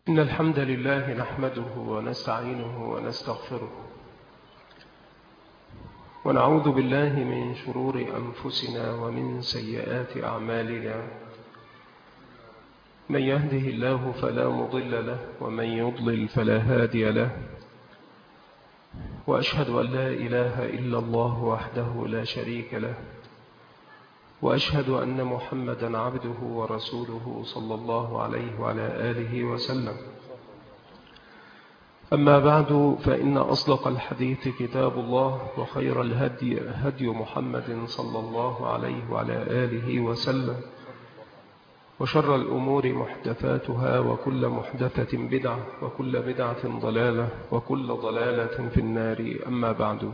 إن الحمد لله نحمده ونستعينه ونستغفره ونعوذ بالله من شرور أنفسنا ومن سيئات أعمالنا. من يهده الله فلا مضل له ومن يضلل فلا هادي له، وأشهد أن لا إله إلا الله وحده لا شريك له، وأشهد أن محمدا عبده ورسوله صلى الله عليه وعلى آله وسلم. أما بعد، فإن أصدق الحديث كتاب الله، وخير الهدي هدي محمد صلى الله عليه وعلى آله وسلم، وشر الأمور محدثاتها، وكل محدثة بدعة، وكل بدعة ضلالة، وكل ضلالة في النار. أما بعد،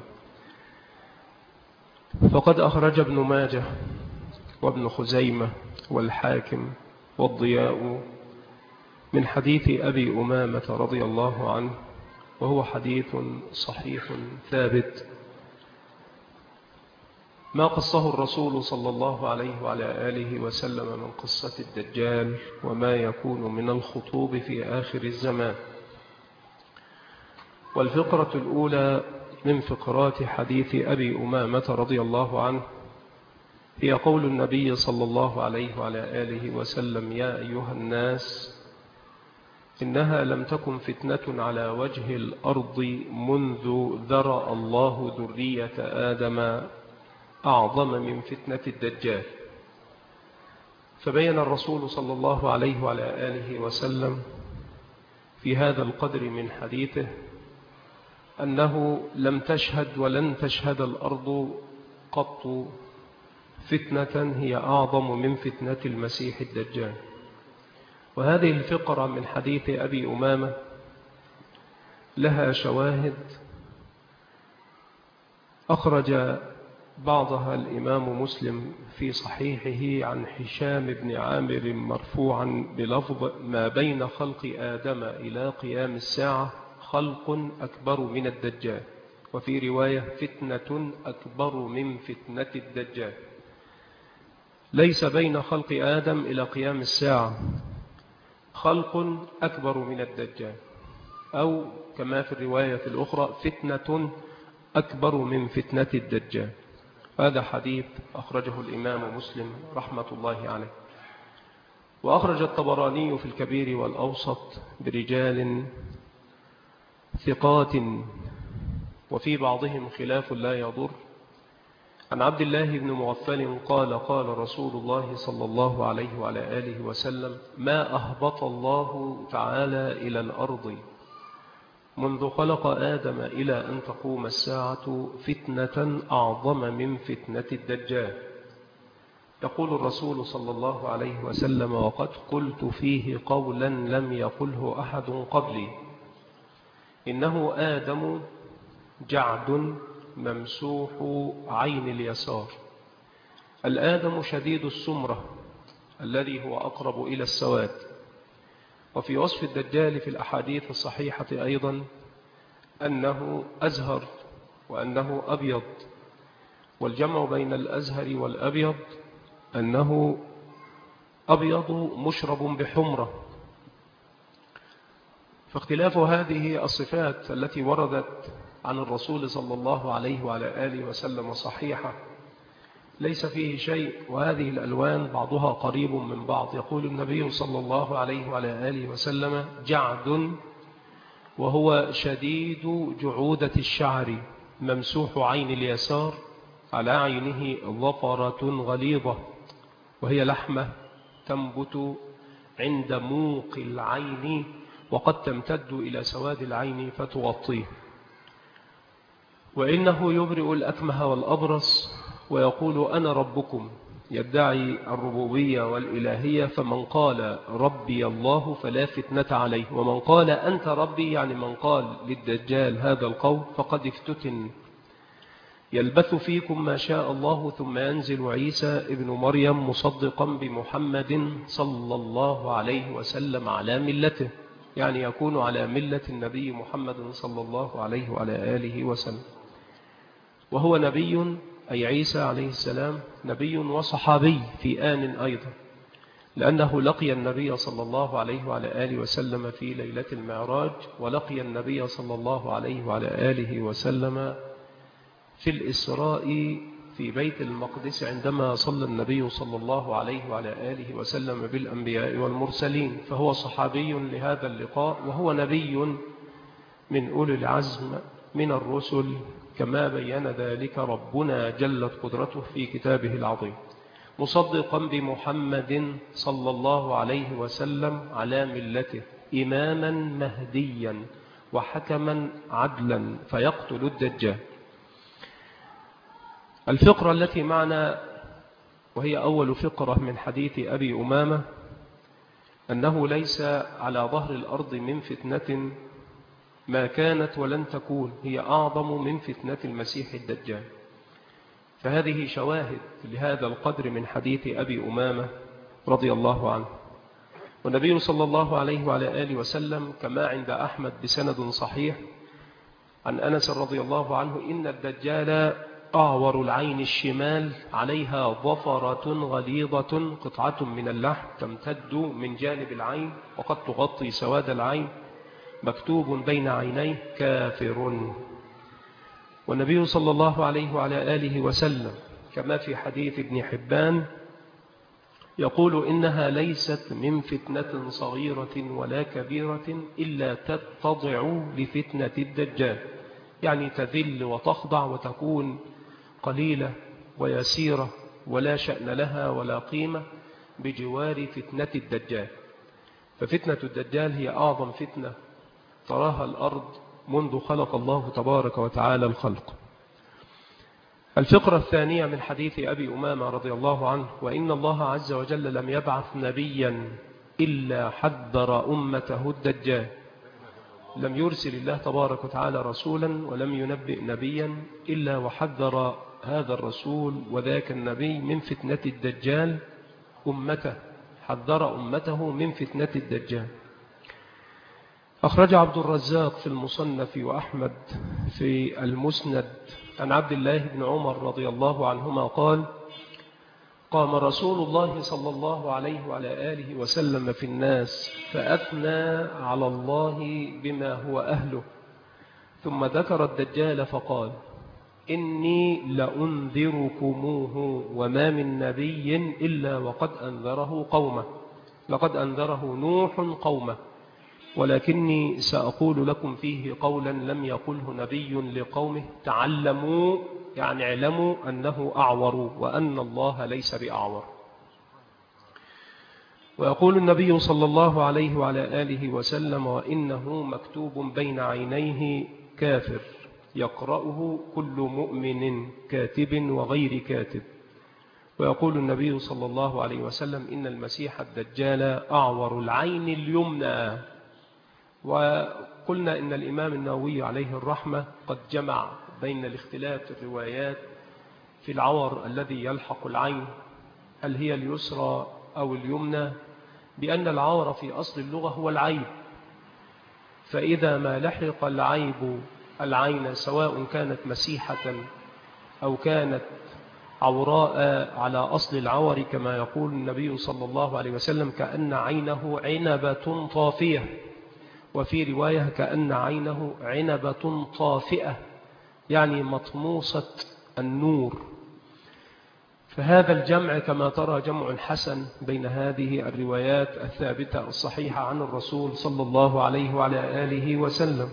فقد أخرج ابن ماجه وابن خزيمة والحاكم والضياء من حديث أبي أمامة رضي الله عنه، وهو حديث صحيح ثابت، ما قصه الرسول صلى الله عليه وعلى آله وسلم من قصة الدجال وما يكون من الخطوب في آخر الزمان. والفقرة الأولى من فقرات حديث أبي أمامة رضي الله عنه هي قول النبي صلى الله عليه وعلى آله وسلم: يا أيها الناس، إنها لم تكن فتنة على وجه الأرض منذ ذرأ الله ذرية آدم أعظم من فتنة الدجال. فبين الرسول صلى الله عليه وعلى آله وسلم في هذا القدر من حديثه أنه لم تشهد ولن تشهد الأرض قط فتنة هي أعظم من فتنة المسيح الدجال. وهذه الفقرة من حديث أبي أمامة لها شواهد أخرج بعضها الإمام مسلم في صحيحه عن هشام بن عامر مرفوعا بلفظ: ما بين خلق آدم إلى قيام الساعة خلق أكبر من الدجال. وفي رواية: فتنة أكبر من فتنة الدجال. ليس بين خلق آدم إلى قيام الساعة خلق أكبر من الدجال، أو كما في الرواية الأخرى: فتنة أكبر من فتنة الدجال. هذا حديث أخرجه الإمام مسلم رحمة الله عليه. وأخرج الطبراني في الكبير والأوسط برجال ثقات، وفي بعضهم خلاف لا يضر، عن عبد الله بن مغفل قال: قال رسول الله صلى الله عليه وعلى آله وسلم: ما أهبط الله تعالى إلى الأرض منذ خلق آدم إلى أن تقوم الساعة فتنة أعظم من فتنة الدجال. يقول الرسول صلى الله عليه وسلم: وقد قلت فيه قولا لم يقله أحد قبلي، إنه آدم جعد ممسوح عين اليسار. الآدم شديد السمرة الذي هو أقرب إلى السواد. وفي وصف الدجال في الأحاديث الصحيحة أيضا أنه أزهر وأنه أبيض، والجمع بين الأزهر والأبيض أنه أبيض مشرب بحمرة. فاختلاف هذه الصفات التي وردت عن الرسول صلى الله عليه وعلى آله وسلم صحيحة ليس فيه شيء، وهذه الألوان بعضها قريب من بعض. يقول النبي صلى الله عليه وعلى آله وسلم: جعد، وهو شديد جعودة الشعر، ممسوح عين اليسار، على عينه ظفرة غليظة، وهي لحمة تنبت عند موق العين، وقد تمتد إلى سواد العين فتغطيه. وإنه يبرئ الأكمه والأبرص ويقول: أنا ربكم، يدعي الربوبية والإلهية. فمن قال ربي الله فلا فتنة عليه، ومن قال أنت ربي، يعني من قال للدجال هذا القول، فقد افتتن. يلبث فيكم ما شاء الله، ثم ينزل عيسى ابن مريم مصدقا بمحمد صلى الله عليه وسلم على ملته، يعني يكون على ملة النبي محمد صلى الله عليه وعلى آله وسلم. وهو نبي، أي عيسى عليه السلام، نبي وصحابي في آن أيضا، لأنه لقي النبي صلى الله عليه وعلى آله وسلم في ليلة المعراج، ولقي النبي صلى الله عليه وعلى آله وسلم في الإسراء في بيت المقدس عندما صلى النبي صلى الله عليه وعلى آله وسلم بالأنبياء والمرسلين، فهو صحابي لهذا اللقاء، وهو نبي من أولي العزم من الرسل، كما بين ذلك ربنا جلت قدرته في كتابه العظيم، مصدقا بمحمد صلى الله عليه وسلم على ملته، إماما مهديا وحكما عدلا فيقتل الدجال. الفقرة التي معنا وهي أول فقرة من حديث أبي أمامة أنه ليس على ظهر الأرض من فتنة ما كانت ولن تكون هي أعظم من فتنة المسيح الدجال. فهذه شواهد لهذا القدر من حديث أبي أمامة رضي الله عنه. والنبي صلى الله عليه وعلى آله وسلم كما عند أحمد بسند صحيح عن أنس رضي الله عنه إن الدجال أعور العين الشمال عليها ظفرة غليظة قطعة من اللحم تمتد من جانب العين وقد تغطي سواد العين، مكتوب بين عينيه كافر. والنبي صلى الله عليه وعلى آله وسلم كما في حديث ابن حبان يقول إنها ليست من فتنة صغيرة ولا كبيرة إلا تتضع لفتنة الدجال، يعني تذل وتخضع وتكون قليلة ويسيرة ولا شأن لها ولا قيمة بجوار فتنة الدجال. ففتنة الدجال هي أعظم فتنة تراها الأرض منذ خلق الله تبارك وتعالى الخلق. الفقرة الثانية من حديث أبي أمامة رضي الله عنه وإن الله عز وجل لم يبعث نبيا إلا حذر أمته الدجال. لم يرسل الله تبارك وتعالى رسولا ولم ينبئ نبيا إلا وحذر هذا الرسول وذاك النبي من فتنة الدجال أمته، حذر أمته من فتنة الدجال. أخرج عبد الرزاق في المصنف وأحمد في المسند عن عبد الله بن عمر رضي الله عنهما قال قام رسول الله صلى الله عليه وعلى آله وسلم في الناس فأثنى على الله بما هو أهله، ثم ذكر الدجال فقال إني لأنذركموه وما من نبي إلا وقد أنذره قومه، لقد أنذره نوح قومه، ولكني سأقول لكم فيه قولا لم يقله نبي لقومه تعلموا، يعني اعلموا أنه أعور وأن الله ليس بأعور. ويقول النبي صلى الله عليه وعلى آله وسلم وإنه مكتوب بين عينيه كافر يقرأه كل مؤمن كاتب وغير كاتب. ويقول النبي صلى الله عليه وسلم إن المسيح الدجال أعور العين اليمنى. وقلنا إن الإمام النووي عليه الرحمة قد جمع بين الاختلاف الروايات في العور الذي يلحق العين، هل هي اليسرى أو اليمنى، بأن العور في أصل اللغة هو العيب، فإذا ما لحق العيب العين سواء كانت مسيحة أو كانت عوراء على أصل العور كما يقول النبي صلى الله عليه وسلم كأن عينه عنبة طافية، وفي رواية كأن عينه عنبة طافئة يعني مطموسة النور. فهذا الجمع كما ترى جمع حسن بين هذه الروايات الثابتة الصحيحة عن الرسول صلى الله عليه وعلى آله وسلم.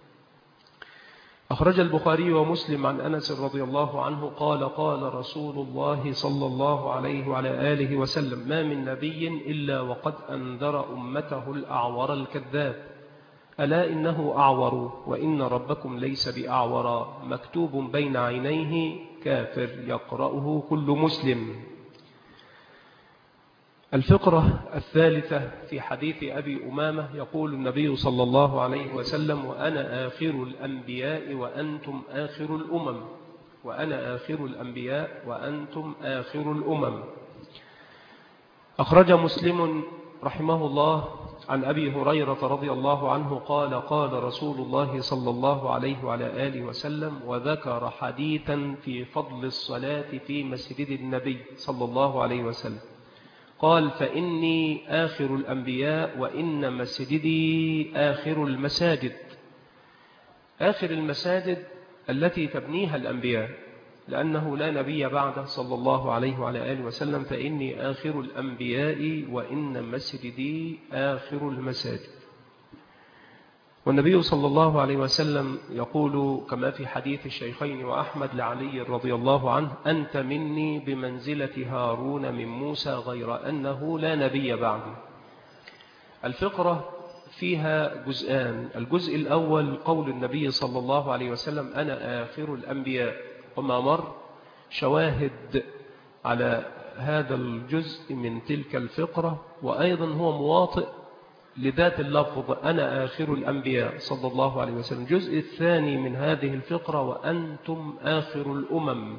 أخرج البخاري ومسلم عن أنس رضي الله عنه قال قال رسول الله صلى الله عليه وعلى آله وسلم ما من نبي إلا وقد أنذر أمته الأعور الكذاب ألا إنه أعور وإن ربكم ليس بأعور مكتوب بين عينيه كافر يقرأه كل مسلم. الفقرة الثالثة في حديث أبي أمامة يقول النبي صلى الله عليه وسلم وأنا آخر الأنبياء وأنتم آخر الأمم، وأنا آخر الأنبياء وأنتم آخر الأمم. أخرج مسلم رحمه الله عن أبي هريرة رضي الله عنه قال قال رسول الله صلى الله عليه وعلى آله وسلم وذكر حديثا في فضل الصلاة في مسجد النبي صلى الله عليه وسلم قال: فإني آخر الأنبياء وإن مسجدي آخر المساجد. آخر المساجد التي تبنيها الأنبياء، لأنه لا نبي بعده صلى الله عليه وعلى آله وسلم. فإني آخر الأنبياء وإن مسجدي آخر المساجد. والنبي صلى الله عليه وسلم يقول كما في حديث الشيخين وأحمد لعلي رضي الله عنه: أنت مني بمنزلة هارون من موسى غير أنه لا نبي بعدي. الفقرة فيها جزءان: الجزء الأول قول النبي صلى الله عليه وسلم: أنا آخر الأنبياء، وما مر شواهد على هذا الجزء من تلك الفقرة، وأيضا هو مواطئ لذات اللفظ أنا آخر الأنبياء صلى الله عليه وسلم. الجزء الثاني من هذه الفقرة: وأنتم آخر الأمم.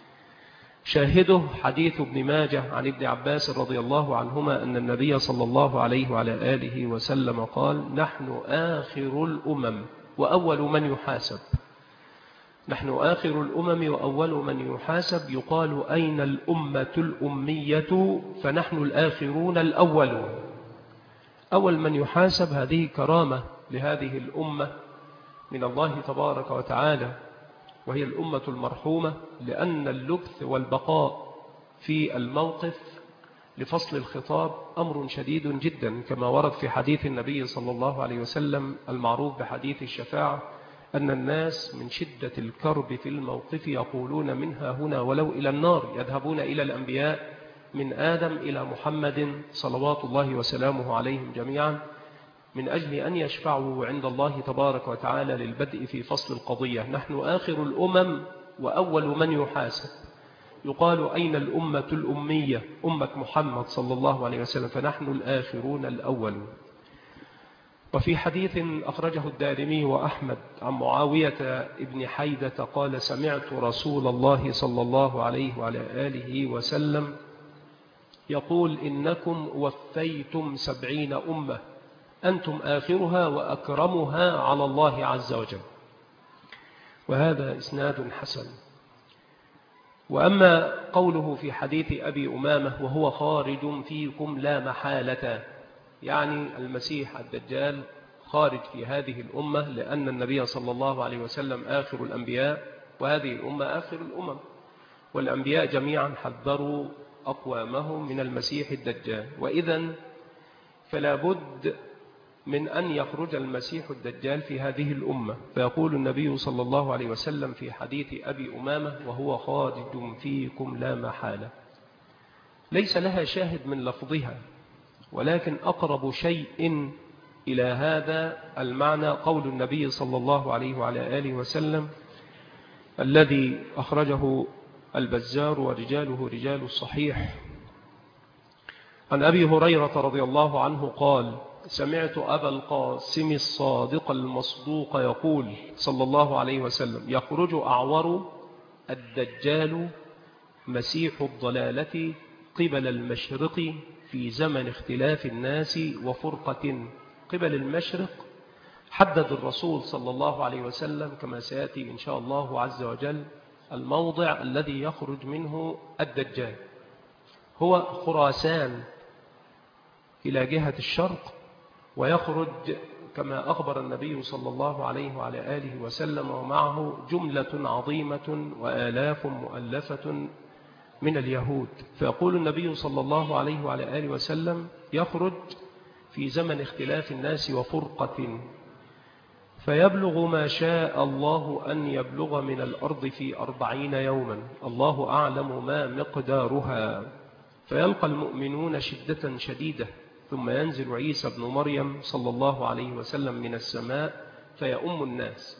شاهده حديث ابن ماجه عن ابن عباس رضي الله عنهما أن النبي صلى الله عليه وعلى آله وسلم قال: نحن آخر الأمم وأول من يحاسب. نحن آخر الأمم وأول من يحاسب. يقال: أين الأمة الأمية؟ فنحن الآخرون الأولون. أول من يحاسب هذه كرامة لهذه الأمة من الله تبارك وتعالى، وهي الأمة المرحومة، لأن اللبث والبقاء في الموقف لفصل الخطاب أمر شديد جدا، كما ورد في حديث النبي صلى الله عليه وسلم المعروف بحديث الشفاعة: أن الناس من شدة الكرب في الموقف يقولون منها هنا ولو إلى النار، يذهبون إلى الأنبياء من آدم إلى محمد صلوات الله وسلامه عليهم جميعا، من أجل أن يشفعوا عند الله تبارك وتعالى للبدء في فصل القضية. نحن آخر الأمم وأول من يحاسب. يقال: أين الأمة الأمية؟ أمة محمد صلى الله عليه وسلم. فنحن الآخرون الأولون. وفي حديث أخرجه الدارمي وأحمد عن معاوية ابن حيدة قال: سمعت رسول الله صلى الله عليه وعلى آله وسلم يقول: إنكم وفيتم 70 أمة، أنتم آخرها وأكرمها على الله عز وجل. وهذا إسناد حسن. وأما قوله في حديث أبي أمامة: وهو خارج فيكم لا محالة، يعني المسيح الدجال خارج في هذه الأمة، لأن النبي صلى الله عليه وسلم آخر الأنبياء، وهذه الأمة آخر الأمم، والأنبياء جميعا حذروا أقوامهم من المسيح الدجال. وإذن فلا بد من أن يخرج المسيح الدجال في هذه الأمة. فيقول النبي صلى الله عليه وسلم في حديث أبي أمامة: وهو خارج فيكم لا محالة. ليس لها شاهد من لفظها، ولكن أقرب شيء إلى هذا المعنى قول النبي صلى الله عليه وعلى آله وسلم الذي أخرجه البزار ورجاله رجال الصحيح عن أبي هريرة رضي الله عنه قال: سمعت أبا القاسم الصادق المصدوق يقول صلى الله عليه وسلم: يخرج أعور الدجال مسيح الضلالة قبل المشرق في زمن اختلاف الناس وفرقة. قبل المشرق حدد الرسول صلى الله عليه وسلم كما سيأتي إن شاء الله عز وجل الموضع الذي يخرج منه الدجال، هو خراسان إلى جهة الشرق، ويخرج كما أخبر النبي صلى الله عليه وعلى آله وسلم ومعه جملة عظيمة وآلاف مؤلفة من اليهود. فيقول النبي صلى الله عليه وعلى آله وسلم: يخرج في زمن اختلاف الناس وفرقة، فيبلغ ما شاء الله أن يبلغ من الأرض في 40 يوما، الله أعلم ما مقدارها. فيلقى المؤمنون شدة شديدة، ثم ينزل عيسى بن مريم صلى الله عليه وسلم من السماء فيؤم الناس.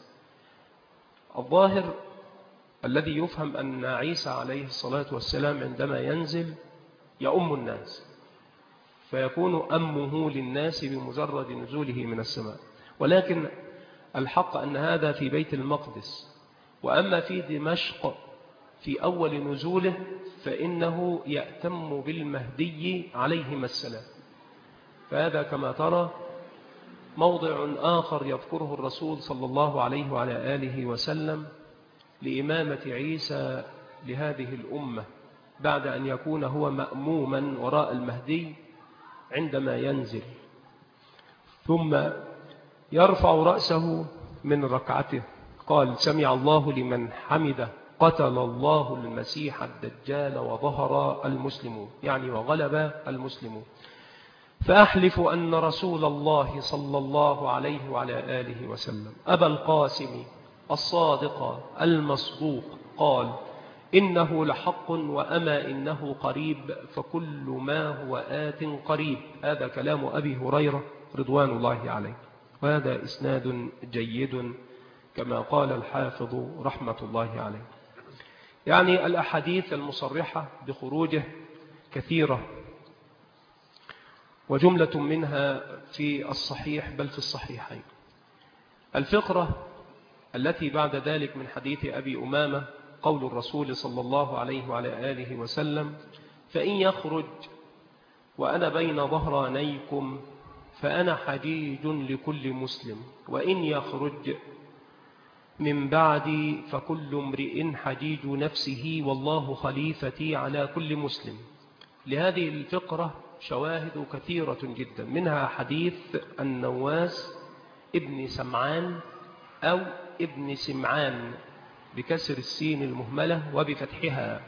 الظاهر الذي يفهم أن عيسى عليه الصلاة والسلام عندما ينزل يؤم الناس، فيكون أمه للناس بمجرد نزوله من السماء. ولكن الحق أن هذا في بيت المقدس، وأما في دمشق في أول نزوله فإنه يأتم بالمهدي عليهما السلام. فهذا كما ترى موضع آخر يذكره الرسول صلى الله عليه وعلى آله وسلم لإمامة عيسى لهذه الأمة، بعد أن يكون هو مأموما وراء المهدي عندما ينزل، ثم يرفع رأسه من ركعته، قال سمع الله لمن حمده، قتل الله المسيح الدجال وظهر المسلمون، يعني وغلب المسلمون. فأحلف أن رسول الله صلى الله عليه وعلى آله وسلم أبا القاسم الصادق المصدوق قال إنه لحق وأما إنه قريب، فكل ما هو آت قريب. هذا كلام أبي هريرة رضوان الله عليه، وهذا إسناد جيد كما قال الحافظ رحمة الله عليه. يعني الأحاديث المصرحة بخروجه كثيرة، وجملة منها في الصحيح بل في الصحيحين. الفقرة التي بعد ذلك من حديث أبي أمامة قول الرسول صلى الله عليه وعلى آله وسلم فإن يخرج وأنا بين ظهرانيكم فأنا حجيج لكل مسلم، وإن يخرج من بعدي فكل امرئ حجيج نفسه والله خليفتي على كل مسلم. لهذه الفقرة شواهد كثيرة جدا، منها حديث النواس ابن سمعان أو ابن سمعان بكسر السين المهملة وبفتحها،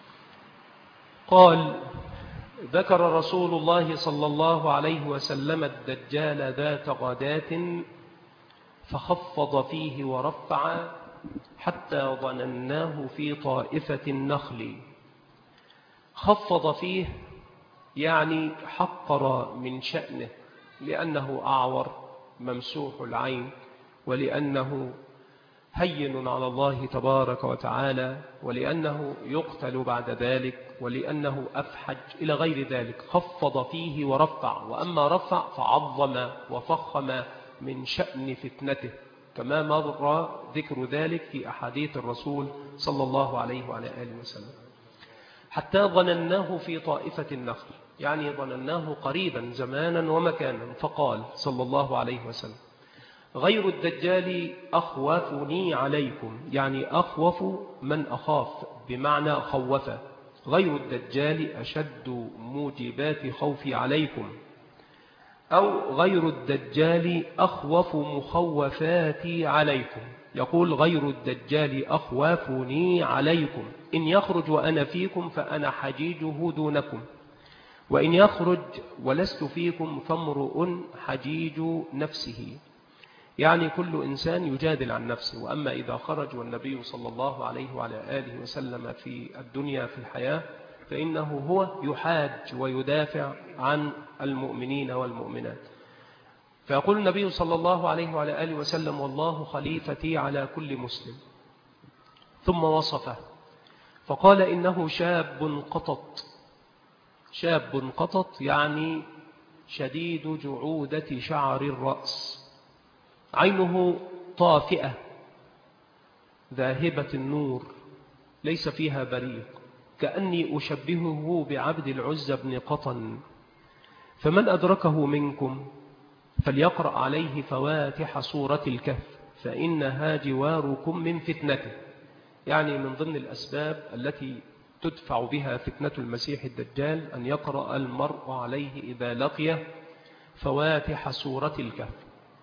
قال ذكر رسول الله صلى الله عليه وسلم الدجال ذات غداة فخفض فيه ورفع حتى ظنناه في طائفة النخل. خفض فيه يعني حقر من شأنه، لأنه أعور ممسوح العين، ولأنه هين على الله تبارك وتعالى، ولأنه يقتل بعد ذلك، ولأنه أفحج إلى غير ذلك. خفض فيه ورفع، وأما رفع فعظم وفخم من شأن فتنته، كما مر ذكر ذلك في أحاديث الرسول صلى الله عليه وعلى آله وسلم. حتى ظنناه في طائفة النخل، يعني ظنناه قريبا زمانا ومكانا، فقال صلى الله عليه وسلم غير الدجال أخوفني عليكم، يعني أخوف من أخاف بمعنى خوف، غير الدجال أشد موجبات خوفي عليكم، أو غير الدجال أخوف مخوفاتي عليكم. يقول غير الدجال أخوافني عليكم، إن يخرج وأنا فيكم فأنا حجيجه دونكم، وإن يخرج ولست فيكم فامرؤ حجيج نفسه، يعني كل إنسان يجادل عن نفسه. وأما إذا خرج والنبي صلى الله عليه وعلى آله وسلم في الدنيا في الحياة فإنه هو يحاج ويدافع عن المؤمنين والمؤمنات. فيقول النبي صلى الله عليه وعلى آله وسلم والله خليفتي على كل مسلم، ثم وصفه فقال إنه شاب قطط. شاب قطط يعني شديد جعودة شعر الرأس، عينه طافئة ذاهبة النور ليس فيها بريق، كأني أشبهه بعبد العزى بن قطن. فمن أدركه منكم فليقرأ عليه فواتح سورة الكهف فإنها جواركم من فتنته، يعني من ضمن الأسباب التي تدفع بها فتنة المسيح الدجال أن يقرأ المرء عليه إذا لقيه فواتح سورة الكهف.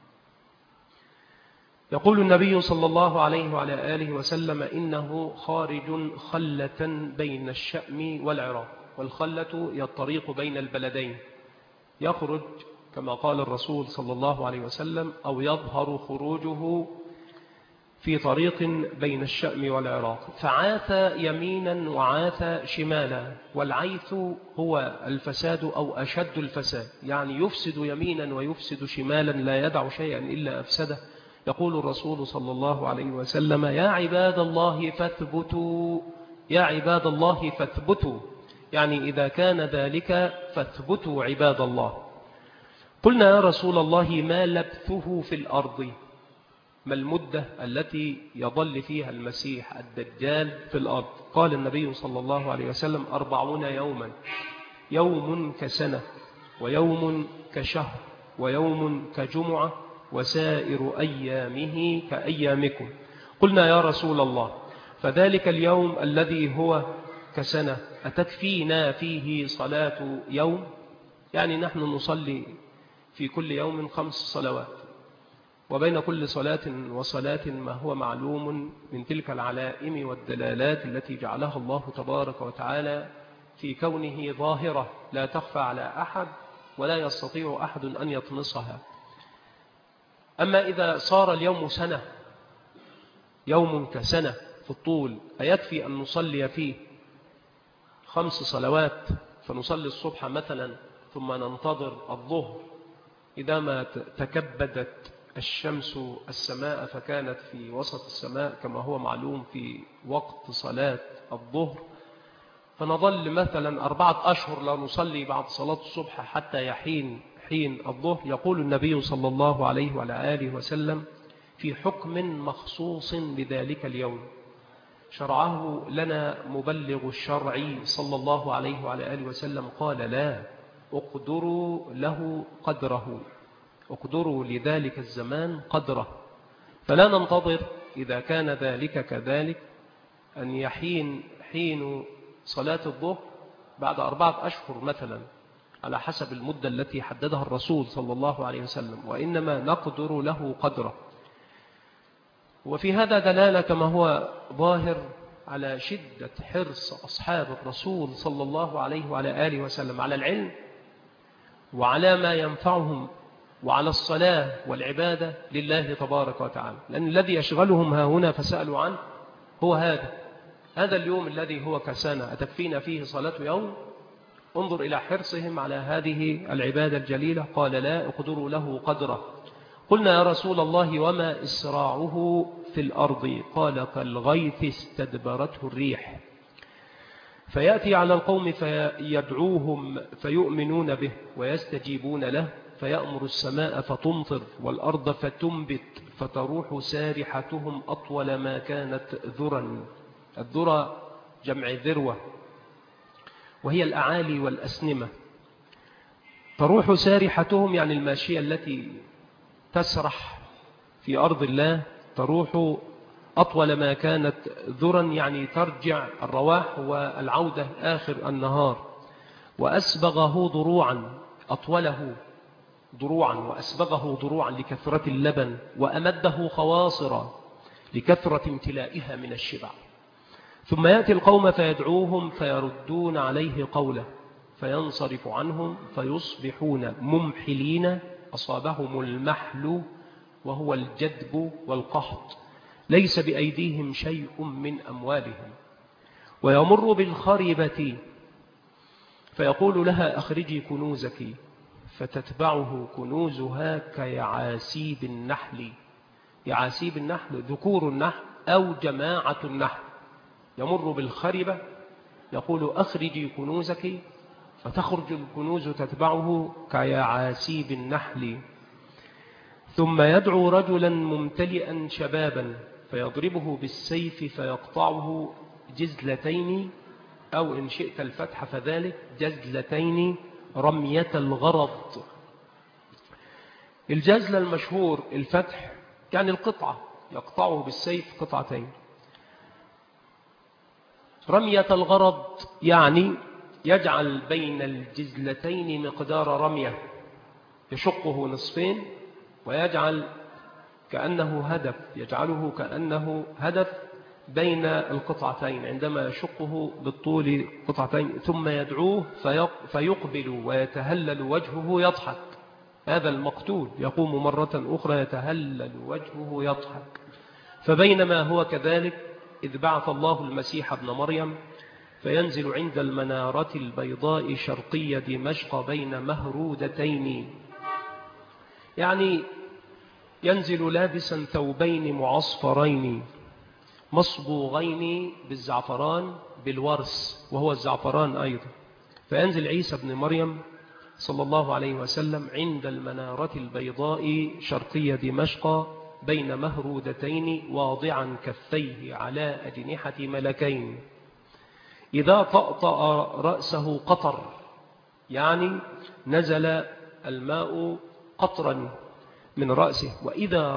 يقول النبي صلى الله عليه وعلى آله وسلم إنه خارج خلة بين الشأم والعراق، والخلة هي الطريق بين البلدين، يخرج كما قال الرسول صلى الله عليه وسلم أو يظهر خروجه في طريق بين الشأم والعراق، فعاث يمينا وعاث شمالا، والعيث هو الفساد أو أشد الفساد، يعني يفسد يمينا ويفسد شمالا لا يدع شيئا إلا أفسده. يقول الرسول صلى الله عليه وسلم يا عباد الله فاثبتوا، يا عباد الله فاثبتوا، يعني إذا كان ذلك فاثبتوا عباد الله. قلنا يا رسول الله ما لبثه في الأرض، ما المدة التي يظل فيها المسيح الدجال في الأرض؟ قال النبي صلى الله عليه وسلم 40 يوما، يوم كسنة ويوم كشهر ويوم كجمعة وسائر أيامه كأيامكم. قلنا يا رسول الله فذلك اليوم الذي هو كسنة أتكفينا فيه صلاة يوم؟ يعني نحن نصلي في كل يوم 5 صلوات، وبين كل صلاة وصلاة ما هو معلوم من تلك العلائم والدلالات التي جعلها الله تبارك وتعالى في كونه ظاهرة لا تخفى على أحد ولا يستطيع أحد أن يطمسها. أما إذا صار اليوم سنة، يوم كسنة في الطول، أيكفي أن نصلي فيه 5 صلوات، فنصلي الصبح مثلا ثم ننتظر الظهر إذا ما تكبدت الشمس السماء فكانت في وسط السماء كما هو معلوم في وقت صلاة الظهر، فنظل مثلا 4 أشهر لا نصلي بعد صلاة الصبح حتى يحين الظهر. يقول النبي صلى الله عليه وعلى آله وسلم في حكم مخصوص بذلك اليوم شرعه لنا مبلغ الشرع صلى الله عليه وعلى آله وسلم، قال لا اقدروا له قدره، اقدروا لذلك الزمان قدره، فلا ننتظر إذا كان ذلك كذلك أن حين صلاة الظهر بعد 4 أشهر مثلا على حسب المدة التي حددها الرسول صلى الله عليه وسلم، وإنما نقدر له قدره. وفي هذا دلالة كما هو ظاهر على شدة حرص أصحاب الرسول صلى الله عليه وعلى آله وسلم على العلم وعلى ما ينفعهم وعلى الصلاة والعبادة لله تبارك وتعالى، لأن الذي يشغلهم ها هنا فسألوا عنه هو هذا اليوم الذي هو كسنة أتكفينا فيه صلاة يوم. انظر إلى حرصهم على هذه العبادة الجليلة، قال لا اقدروا له قدره. قلنا يا رسول الله وما إسراعه في الأرض؟ قال كالغيث استدبرته الريح، فيأتي على القوم فيدعوهم فيؤمنون به ويستجيبون له، فيأمر السماء فتمطر والأرض فتنبت فتروح سارحتهم أطول ما كانت ذرا. الذرة جمع ذروة وهي الأعالي والأسنمة. تروح سارحتهم يعني الماشية التي تسرح في أرض الله، تروح أطول ما كانت ذرا يعني ترجع الرواح والعودة آخر النهار. وأسبغه ضروعا، أطوله ضروعا وأسبغه ضروعا لكثرة اللبن، وأمده خواصرا لكثرة امتلائها من الشبع. ثم يأتي القوم فيدعوهم فيردون عليه قوله فينصرف عنهم فيصبحون ممحلين، أصابهم المحل وهو الجدب والقحط، ليس بأيديهم شيء من أموالهم. ويمر بالخربة فيقول لها أخرجي كنوزك، فتتبعه كنوزها كيعاسيب النحل. يعاسيب النحل ذكور النحل أو جماعة النحل. يمر بالخربة يقول أخرجي كنوزك، فتخرج الكنوز تتبعه كيعاسيب النحل. ثم يدعو رجلا ممتلئا شبابا فيضربه بالسيف فيقطعه جزلتين، أو إن شئت الفتح فذلك جزلتين رمية الغرض. الجزل المشهور الفتح يعني القطعة، يقطعه بالسيف قطعتين. رمية الغرض يعني يجعل بين الجزلتين مقدار رمية، يشقه نصفين ويجعل كأنه هدف، يجعله كأنه هدف بين القطعتين عندما يشقه بالطول قطعتين. ثم يدعوه فيقبل ويتهلل وجهه يضحك. هذا المقتول يقوم مرة أخرى يتهلل وجهه يضحك. فبينما هو كذلك إذ بعث الله المسيح ابن مريم فينزل عند المنارة البيضاء شرقية دمشق بين مهرودتين، يعني ينزل لابسا ثوبين معصفرين مصبوغين بالزعفران بالورس وهو الزعفران أيضا. فينزل عيسى ابن مريم صلى الله عليه وسلم عند المنارة البيضاء شرقية دمشق بين مهرودتين واضعا كفيه على أجنحة ملكين. إذا طأطأ رأسه قطر، يعني نزل الماء قطرا من رأسه، وإذا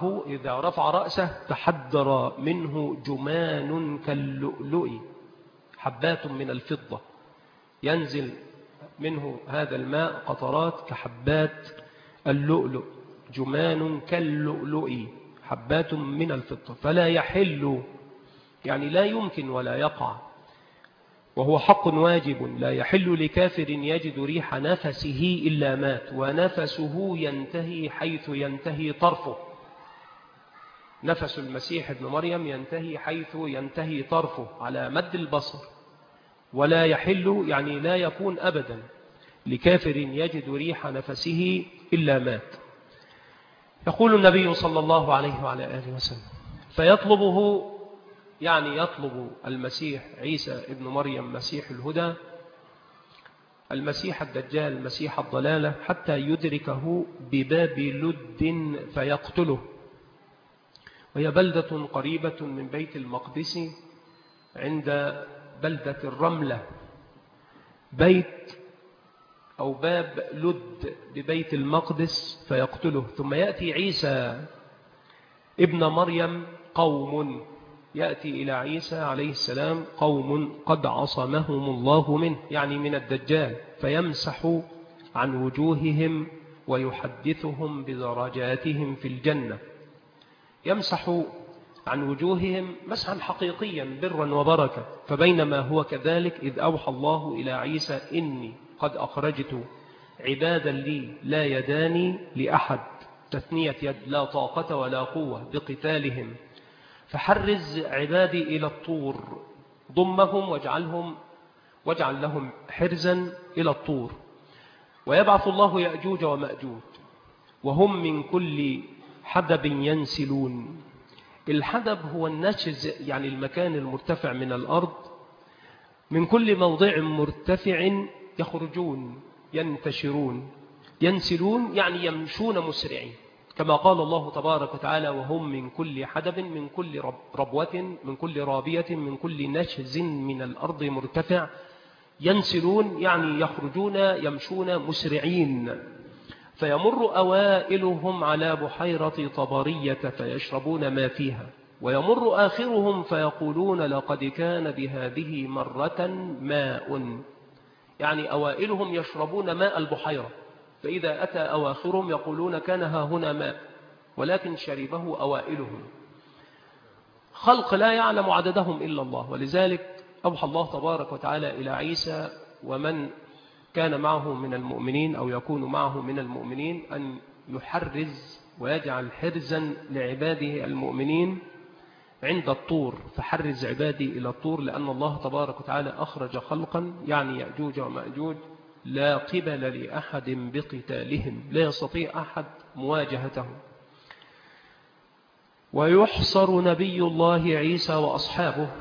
رفع رأسه تحدر منه جمان كاللؤلؤ حبات من الفضة، ينزل منه هذا الماء قطرات كحبات اللؤلؤ، جمان كاللؤلؤ، حبات من الفضة، فلا يحل، يعني لا يمكن ولا يقع، وهو حق واجب، لا يحل لكافر يجد ريح نفسه إلا مات، ونفسه ينتهي حيث ينتهي طرفه. نفس المسيح ابن مريم ينتهي حيث ينتهي طرفه على مد البصر، ولا يحل يعني لا يكون أبدا لكافر يجد ريح نفسه إلا مات. يقول النبي صلى الله عليه وعلى آله وسلم: فيطلبه، يعني يطلب المسيح عيسى ابن مريم مسيح الهدى، المسيح الدجال مسيح الضلالة، حتى يدركه بباب لد فيقتله، وهي بلدة قريبة من بيت المقدس عند بلدة الرملة، بيت أو باب لد ببيت المقدس فيقتله. ثم يأتي عيسى ابن مريم قوم، يأتي إلى عيسى عليه السلام قوم قد عصمهم الله منه، يعني من الدجال، فيمسح عن وجوههم ويحدثهم بدرجاتهم في الجنة. يمسح عن وجوههم مسحا حقيقيا برا وبركة. فبينما هو كذلك إذ أوحى الله إلى عيسى: إني قد أخرجت عبادا لي لا يداني لأحد، تثنية يد، لا طاقة ولا قوة بقتالهم، فحرز عبادي إلى الطور، ضمهم واجعل لهم حرزا إلى الطور. ويبعث الله يأجوج ومأجوج وهم من كل حدب ينسلون. الحدب هو النشز، يعني المكان المرتفع من الأرض، من كل موضع مرتفع يخرجون ينتشرون. ينسلون يعني يمشون مسرعين، كما قال الله تبارك وتعالى: وهم من كل حدب، من كل ربوة، من كل رابية، من كل نشز من الأرض مرتفع. ينسلون يعني يخرجون يمشون مسرعين. فيمر أوائلهم على بحيرة طبرية فيشربون ما فيها، ويمر آخرهم فيقولون: لقد كان بهذه مرة ماء، يعني أوائلهم يشربون ماء البحيرة، فإذا أتى أواخرهم يقولون: كان ها هنا ماء، ولكن شربه أوائلهم. خلق لا يعلم عددهم إلا الله. ولذلك أوحى الله تبارك وتعالى إلى عيسى ومن كان معه من المؤمنين أو يكون معه من المؤمنين أن يحرز ويجعل حرزا لعباده المؤمنين عند الطور، فحرز عبادي إلى الطور، لأن الله تبارك وتعالى أخرج خلقا، يعني يأجوج ومأجوج، لا قبل لأحد بقتالهم، لا يستطيع أحد مواجهتهم. ويحصر نبي الله عيسى وأصحابه،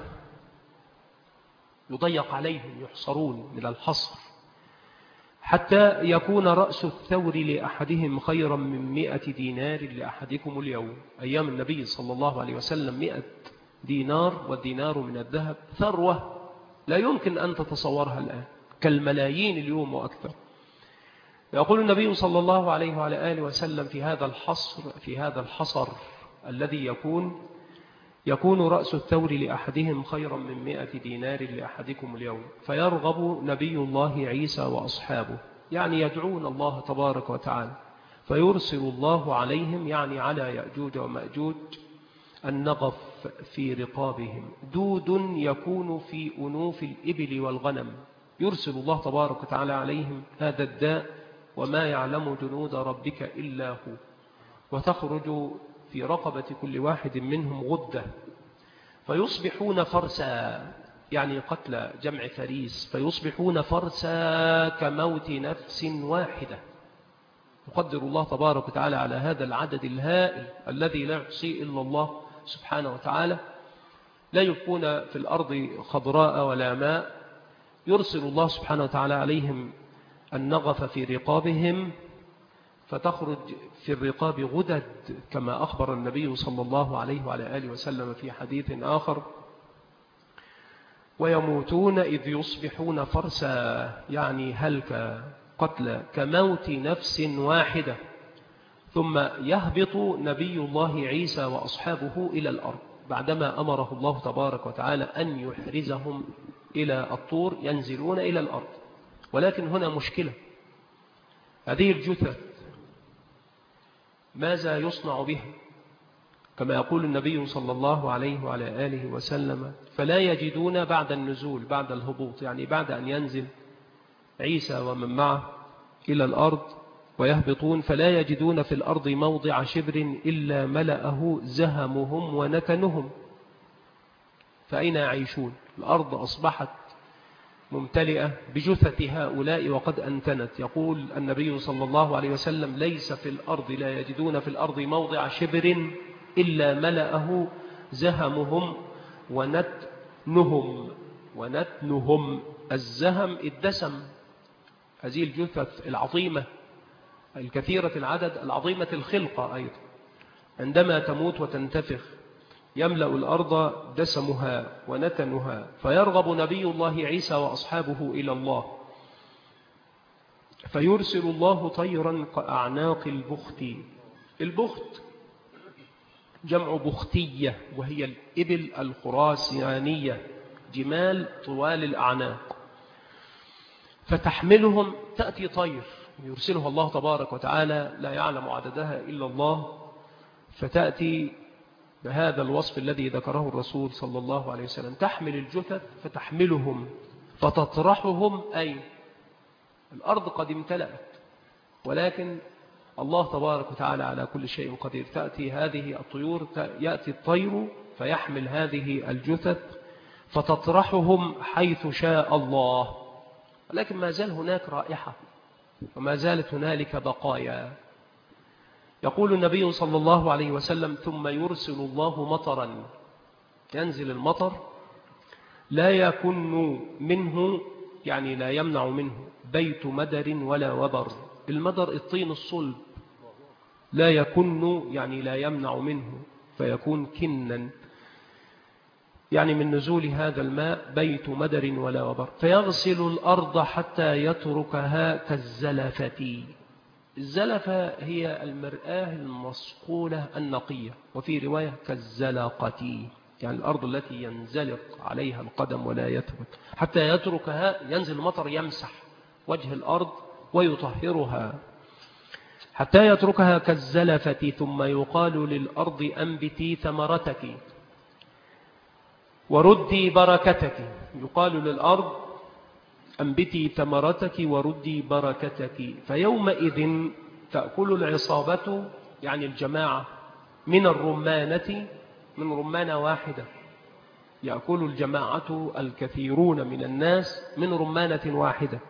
يضيق عليهم، يحصرون من الحصر، حتى يكون رأس الثور لأحدهم خيرا من 100 دينار لأحدكم اليوم. أيام النبي صلى الله عليه وسلم 100 دينار، والدينار من الذهب ثروة لا يمكن أن تتصورها الآن، كالملايين اليوم وأكثر. يقول النبي صلى الله عليه وعلى آله وسلم في هذا الحصر الذي يكون رأس الثور لأحدهم خيرا من 100 دينار لأحدكم اليوم. فيرغب نبي الله عيسى وأصحابه، يعني يدعون الله تبارك وتعالى، فيرسل الله عليهم، يعني على يأجوج ومأجوج، النغف في رقابهم، دود يكون في أنوف الإبل والغنم. يرسل الله تبارك وتعالى عليهم هذا الداء، وما يعلم جنود ربك إلا هو. وتخرج في رقبة كل واحد منهم غدة، فيصبحون فرسا، يعني قتل جمع فريس، فيصبحون فرسا كموت نفس واحدة. يقدر الله تبارك وتعالى على هذا العدد الهائل الذي لا يحصيه إلا الله سبحانه وتعالى. لا يبقون في الأرض خضراء ولا ماء. يرسل الله سبحانه وتعالى عليهم النغف في رقابهم، فتخرج في الرقاب غدد، كما أخبر النبي صلى الله عليه وعلى آله وسلم في حديث آخر: ويموتون إذ يصبحون فرسا، يعني هلك قتل كموت نفس واحدة. ثم يهبط نبي الله عيسى وأصحابه إلى الأرض بعدما أمره الله تبارك وتعالى أن يحرزهم إلى الطور ينزلون إلى الأرض. ولكن هنا مشكلة، هذه الجثث ماذا يصنع بها؟ كما يقول النبي صلى الله عليه وعلى آله وسلم: فلا يجدون بعد النزول، بعد الهبوط، يعني بعد أن ينزل عيسى ومن معه إلى الأرض ويهبطون، فلا يجدون في الأرض موضع شبر إلا ملأه زهمهم ونتنهم. فأين يعيشون؟ الأرض أصبحت ممتلئة بجثث هؤلاء وقد أنتنت. يقول النبي صلى الله عليه وسلم: ليس في الأرض، لا يجدون في الأرض موضع شبر إلا ملأه زهمهم ونتنهم. الزهم الدسم، هذه الجثث العظيمة الكثيرة العدد العظيمة الخلقة أيضا عندما تموت وتنتفخ يملأ الأرض دسمها ونتنها. فيرغب نبي الله عيسى وأصحابه إلى الله، فيرسل الله طيرا كأعناق البخت. البخت جمع بختية، وهي الإبل الخراسانية، جمال طوال الأعناق، فتحملهم. تأتي طير يرسله الله تبارك وتعالى لا يعلم عددها إلا الله، فتأتي بهذا الوصف الذي ذكره الرسول صلى الله عليه وسلم: تحمل الجثث فتحملهم فتطرحهم. أي الأرض قد امتلأت، ولكن الله تبارك وتعالى على كل شيء قدير. تأتي هذه الطيور، يأتي الطير فيحمل هذه الجثث فتطرحهم حيث شاء الله، ولكن ما زال هناك رائحة وما زالت هنالك بقايا. يقول النبي صلى الله عليه وسلم: ثم يرسل الله مطرا، ينزل المطر لا يكن منه، يعني لا يمنع منه بيت مدر ولا وبر. المدر الطين الصلب، لا يكن يعني لا يمنع منه، فيكون كنا، يعني من نزول هذا الماء بيت مدر ولا وبر. فيغسل الأرض حتى يتركها كالزلفة. الزلفة هي المرآة المصقولة النقية، وفي رواية كالزلقة، يعني الأرض التي ينزلق عليها القدم ولا يثبت، حتى يتركها، ينزل المطر يمسح وجه الأرض ويطهرها حتى يتركها كالزلفة. ثم يقال للأرض: أنبتي ثمرتك وردي بركتك. يقال للأرض: أنبتي ثمرتك وردي بركتك. فيومئذ تأكل العصابة، يعني الجماعة، من الرمانة، من رمانة واحدة. يأكل الجماعة الكثيرون من الناس من رمانة واحدة.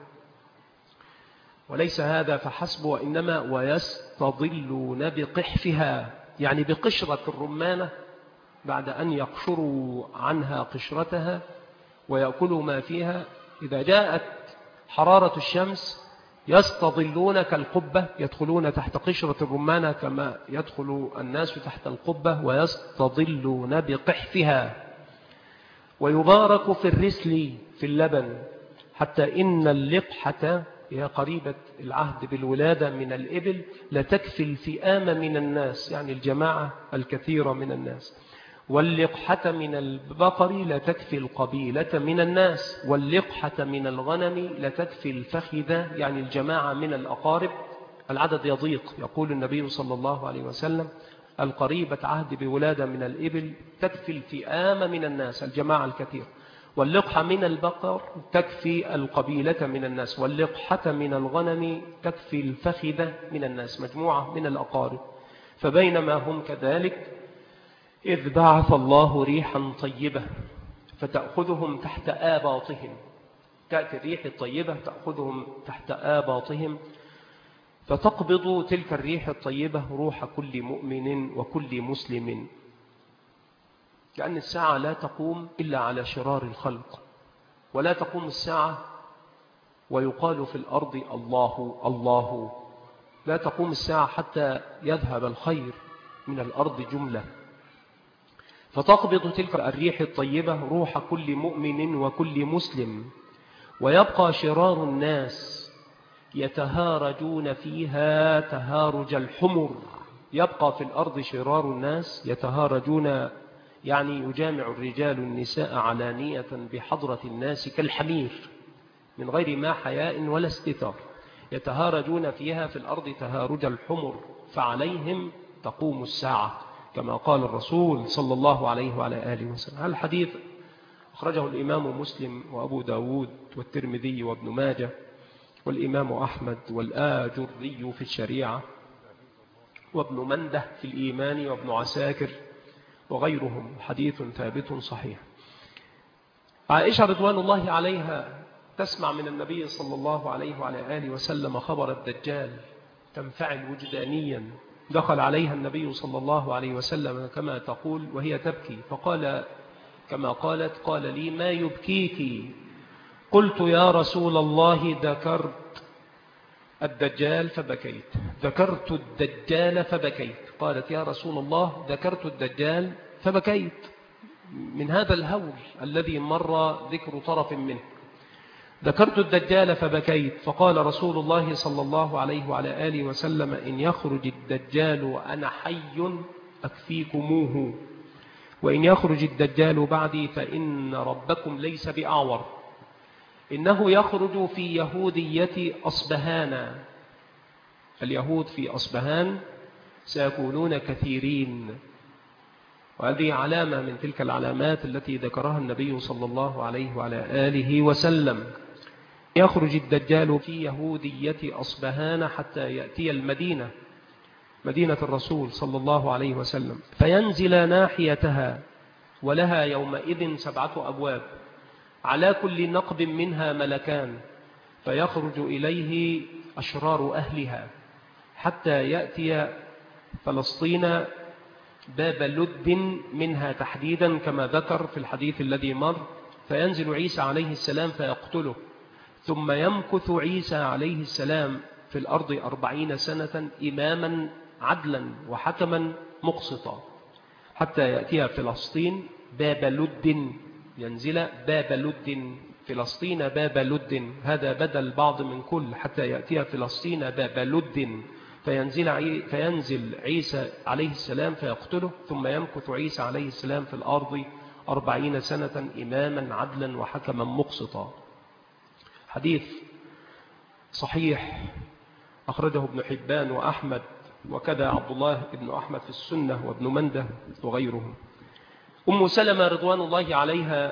وليس هذا فحسب، وإنما ويستظلون بقحفها، يعني بقشرة الرمانة بعد أن يقشروا عنها قشرتها ويأكلوا ما فيها. إذا جاءت حرارة الشمس يستظلون كالقبة، يدخلون تحت قشرة الرمانة كما يدخل الناس تحت القبة، ويستظلون بقحفها. ويبارك في الرسل في اللبن، حتى إن اللقحة، هي قريبة العهد بالولادة من الإبل، لتكفي الفئام من الناس، يعني الجماعة الكثيرة من الناس. واللقحة من البقر لتكفي القبيلة من الناس. واللقحة من الغنم لتكفي الفخذة، يعني الجماعة من الأقارب. العدد يضيق. يقول النبي صلى الله عليه وسلم: القريبة عهد بولادة من الإبل تكفي الفئام من الناس، الجماعة الكثير. واللقحة من البقر تكفي القبيلة من الناس. واللقحة من الغنم تكفي الفخذة من الناس، مجموعة من الأقارب. فبينما هم كذلك إذ بعث الله ريحا طيبة فتأخذهم تحت آباطهم. تأتي الريح الطيبة تأخذهم تحت آباطهم، فتقبض تلك الريح الطيبة روح كل مؤمن وكل مسلم. لأن الساعة لا تقوم إلا على شرار الخلق، ولا تقوم الساعة ويقال في الأرض الله الله. لا تقوم الساعة حتى يذهب الخير من الأرض جملة. فتقبض تلك الريح الطيبة روح كل مؤمن وكل مسلم، ويبقى شرار الناس يتهارجون فيها تهارج الحمر. يبقى في الأرض شرار الناس يتهارجون، يعني يجامع الرجال النساء علانية بحضرة الناس كالحمير من غير ما حياء ولا استتار، يتهارجون فيها في الأرض تهارج الحمر، فعليهم تقوم الساعة، كما قال الرسول صلى الله عليه وعلى آله وسلم. هذا الحديث أخرجه الإمام مسلم وأبو داود والترمذي وابن ماجه والإمام أحمد والآجري في الشريعة وابن منده في الإيمان وابن عساكر وغيرهم، حديث ثابت صحيح. عائشة رضوان الله عليها تسمع من النبي صلى الله عليه وعلى آله وسلم خبر الدجال، تنفعل وجدانيا. دخل عليها النبي صلى الله عليه وسلم كما تقول وهي تبكي، فقال كما قالت: قال لي: ما يبكيك؟ قلت: يا رسول الله ذكرت الدجال فبكيت، ذكرت الدجال فبكيت. قالت: يا رسول الله ذكرت الدجال فبكيت، من هذا الهول الذي مر ذكر طرف منه. ذكرت الدجال فبكيت. فقال رسول الله صلى الله عليه وعلى آله وسلم: إن يخرج الدجال وأنا حي أكفيكموه، وإن يخرج الدجال بعدي فإن ربكم ليس بأعور، إنه يخرج في يهودية أصبهان. اليهود في أصبهان سيكونون كثيرين، وهذه علامة من تلك العلامات التي ذكرها النبي صلى الله عليه وعلى آله وسلم. يخرج الدجال في يهودية أصبهان حتى يأتي المدينة، مدينة الرسول صلى الله عليه وسلم، فينزل ناحيتها، ولها يومئذ 7 أبواب، على كل نقب منها ملكان، فيخرج إليه أشرار أهلها حتى يأتي فلسطين باب لد منها تحديدا كما ذكر في الحديث الذي مر. فينزل عيسى عليه السلام فيقتله، ثم يمكث عيسى عليه السلام في الأرض 40 سنة إماما عدلا وحكما مقسطا، حتى يأتي فلسطين باب لد، ينزل باب لد، فلسطين باب لد، هذا بدل بعض من كل، حتى يأتي فلسطين باب لد، فينزل عيسى عليه السلام فيقتله، ثم يمكث عيسى عليه السلام في الأرض 40 سنة إماما عدلا وحكما مقسطا. حديث صحيح أخرجه ابن حبان وأحمد، وكذا عبد الله بن أحمد في السنة وابن منده وغيرهم. أم سلمة رضوان الله عليها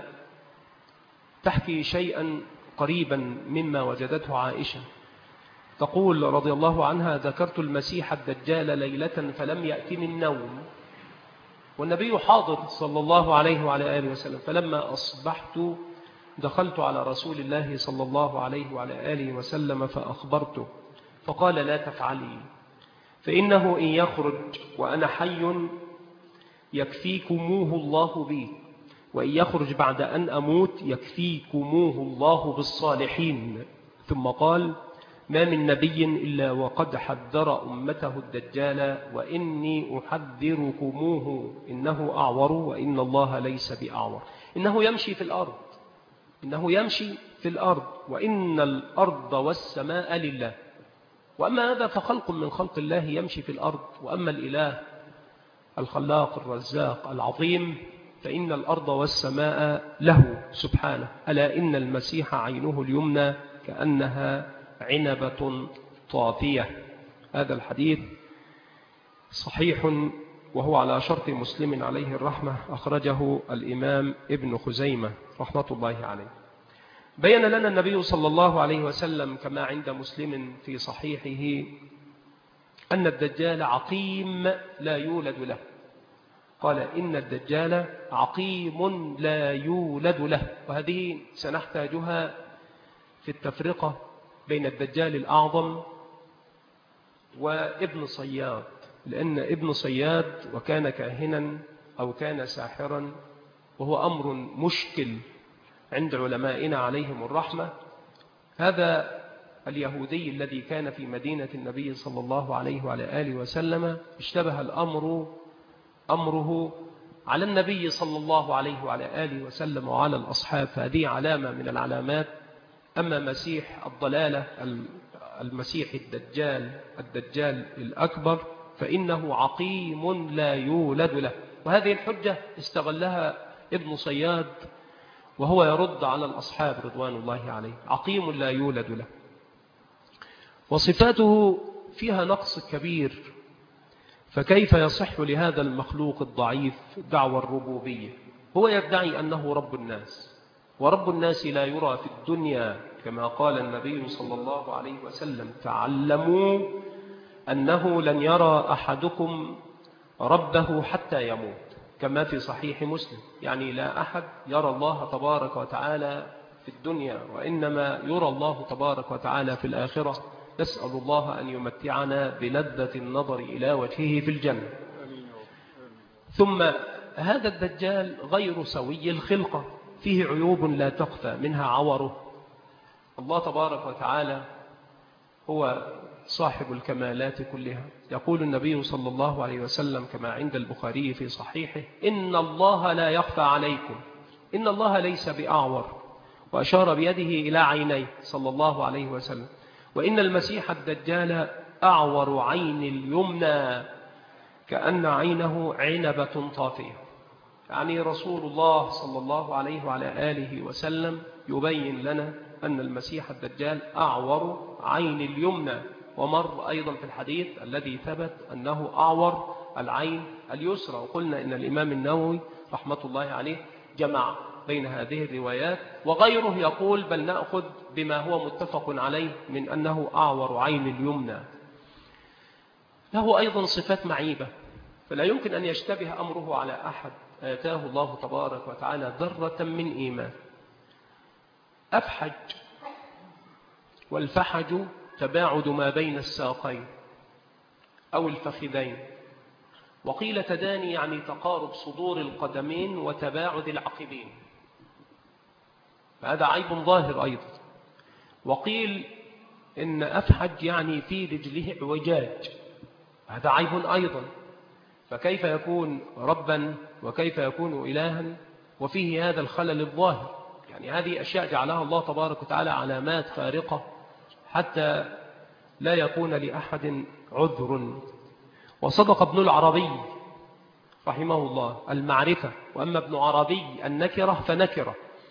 تحكي شيئا قريبا مما وجدته عائشة. تقول رضي الله عنها: ذكرت المسيح الدجال ليلة فلم يأتني النوم، والنبي حاضر صلى الله عليه وعلى آله وسلم، فلما أصبحت دخلت على رسول الله صلى الله عليه وعلى آله وسلم فأخبرته، فقال: لا تفعلي، فإنه إن يخرج وأنا حي يكفيكموه الله بي، وإن يخرج بعد أن أموت يكفيكموه الله بالصالحين. ثم قال: ما من نبي إلا وقد حذر أمته الدجال، وإني أحذركموه، إنه أعور وإن الله ليس بأعور، إنه يمشي في الأرض، إنه يمشي في الأرض، وإن الأرض والسماء لله. وأما هذا فخلق من خلق الله يمشي في الأرض، وأما الإله الخلاق الرزاق العظيم فإن الأرض والسماء له سبحانه. ألا إن المسيح عينه اليمنى كأنها عنبة طافية. هذا الحديث صحيح وهو على شرط مسلم عليه الرحمة، أخرجه الإمام ابن خزيمة رحمة الله عليه. بين لنا النبي صلى الله عليه وسلم كما عند مسلم في صحيحه أن الدجال عقيم لا يولد له. قال: إن الدجال عقيم لا يولد له. وهذه سنحتاجها في التفرقة بين الدجال الأعظم وابن صياد، لأن ابن صياد وكان كاهنا أو كان ساحرا، وهو أمر مشكل عند علمائنا عليهم الرحمة. هذا اليهودي الذي كان في مدينة النبي صلى الله عليه وعلى آله وسلم اشتبه أمره على النبي صلى الله عليه وعلى آله وسلم وعلى الأصحاب، فهذه علامة من العلامات. أما مسيح الضلالة المسيح الدجال الأكبر فإنه عقيم لا يولد له، وهذه الحجة استغلها ابن صياد وهو يرد على الأصحاب رضوان الله عليه. عقيم لا يولد له، وصفاته فيها نقص كبير، فكيف يصح لهذا المخلوق الضعيف دعوى الربوبية؟ هو يدعي أنه رب الناس، ورب الناس لا يرى في الدنيا، كما قال النبي صلى الله عليه وسلم: تعلموا أنه لن يرى أحدكم ربه حتى يموت، كما في صحيح مسلم. يعني لا أحد يرى الله تبارك وتعالى في الدنيا، وإنما يرى الله تبارك وتعالى في الآخرة. نسأل الله أن يمتعنا بلذة النظر إلى وجهه في الجنة. ثم هذا الدجال غير سوي الخلقة، فيه عيوب لا تخفى، منها عوره. الله تبارك وتعالى هو صاحب الكمالات كلها. يقول النبي صلى الله عليه وسلم كما عند البخاري في صحيحه: إن الله لا يخفى عليكم، إن الله ليس بأعور، وأشار بيده إلى عينيه صلى الله عليه وسلم. وإن المسيح الدجال أعور عين اليمنى كأن عينه عنبة طافية. يعني رسول الله صلى الله عليه وعلى آله وسلم يبين لنا أن المسيح الدجال أعور عين اليمنى. ومر أيضا في الحديث الذي ثبت أنه أعور العين اليسرى. وقلنا إن الإمام النووي رحمة الله عليه جمع بين هذه الروايات، وغيره يقول بل نأخذ بما هو متفق عليه من أنه أعور عين اليمنى. له أيضا صفات معيبة، فلا يمكن أن يشتبه أمره على أحد آتاه الله تبارك وتعالى ذرة من إيمان. أفحج، والفحج تباعد ما بين الساقين أو الفخذين، وقيل تداني يعني تقارب صدور القدمين وتباعد العقبين، فهذا عيب ظاهر أيضا. وقيل إن أفحج يعني في رجله اعوجاج، هذا عيب أيضا. فكيف يكون ربا وكيف يكون إلها وفيه هذا الخلل الظاهر؟ يعني هذه أشياء جعلها الله تبارك وتعالى علامات فارقة حتى لا يكون لأحد عذر. وصدق ابن العربي رحمه الله: المعرفة، وأما ابن عربي النكرة فنكرة.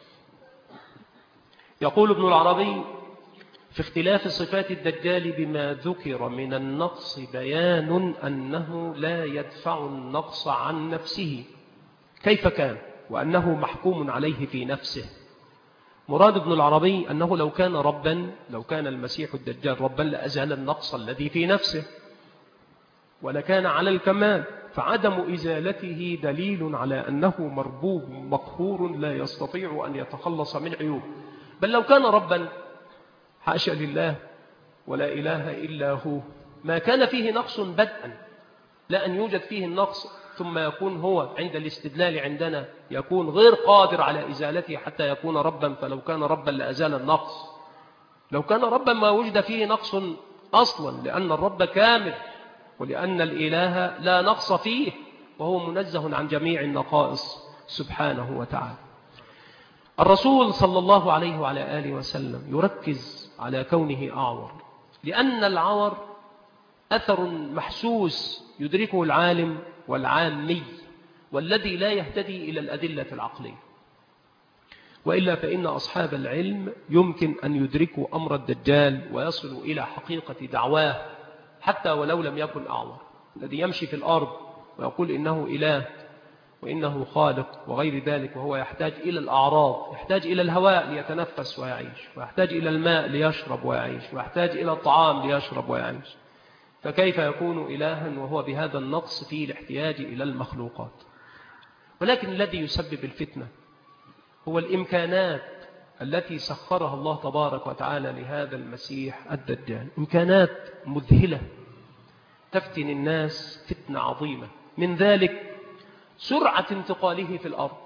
يقول ابن العربي في اختلاف صفات الدجال بما ذكر من النقص بيان أنه لا يدفع النقص عن نفسه كيف كان، وأنه محكوم عليه في نفسه. مراد ابن العربي أنه لو كان ربا، لو كان المسيح الدجال ربا لأزال النقص الذي في نفسه ولكان على الكمال، فعدم إزالته دليل على أنه مربوب مقهور لا يستطيع أن يتخلص من عيوب. بل لو كان ربا حاشا لله ولا إله إلا هو ما كان فيه نقص بدءا، لا أن يوجد فيه النقص ثم يكون هو عند الاستدلال عندنا يكون غير قادر على إزالته حتى يكون ربا. فلو كان ربا لأزال النقص. لو كان ربا ما وجد فيه نقص أصلا، لأن الرب كامل ولأن الإله لا نقص فيه وهو منزه عن جميع النقائص سبحانه وتعالى. الرسول صلى الله عليه وعلى آله وسلم يركز على كونه أعور، لأن العور أثر محسوس يدركه العالم والعامي والذي لا يهتدي إلى الأدلة العقلية. وإلا فإن أصحاب العلم يمكن أن يدركوا أمر الدجال ويصلوا إلى حقيقة دعواه حتى ولو لم يكن أعور. الذي يمشي في الأرض ويقول إنه إله وإنه خالق وغير ذلك، وهو يحتاج إلى الأعراض، يحتاج إلى الهواء ليتنفس ويعيش، ويحتاج إلى الماء ليشرب ويعيش، ويحتاج إلى الطعام ليشرب ويعيش، فكيف يكون إلها وهو بهذا النقص فيه الاحتياج إلى المخلوقات؟ ولكن الذي يسبب الفتنة هو الإمكانات التي سخرها الله تبارك وتعالى لهذا المسيح الدجال، إمكانات مذهلة تفتن الناس فتنة عظيمة. من ذلك سرعة انتقاله في الأرض،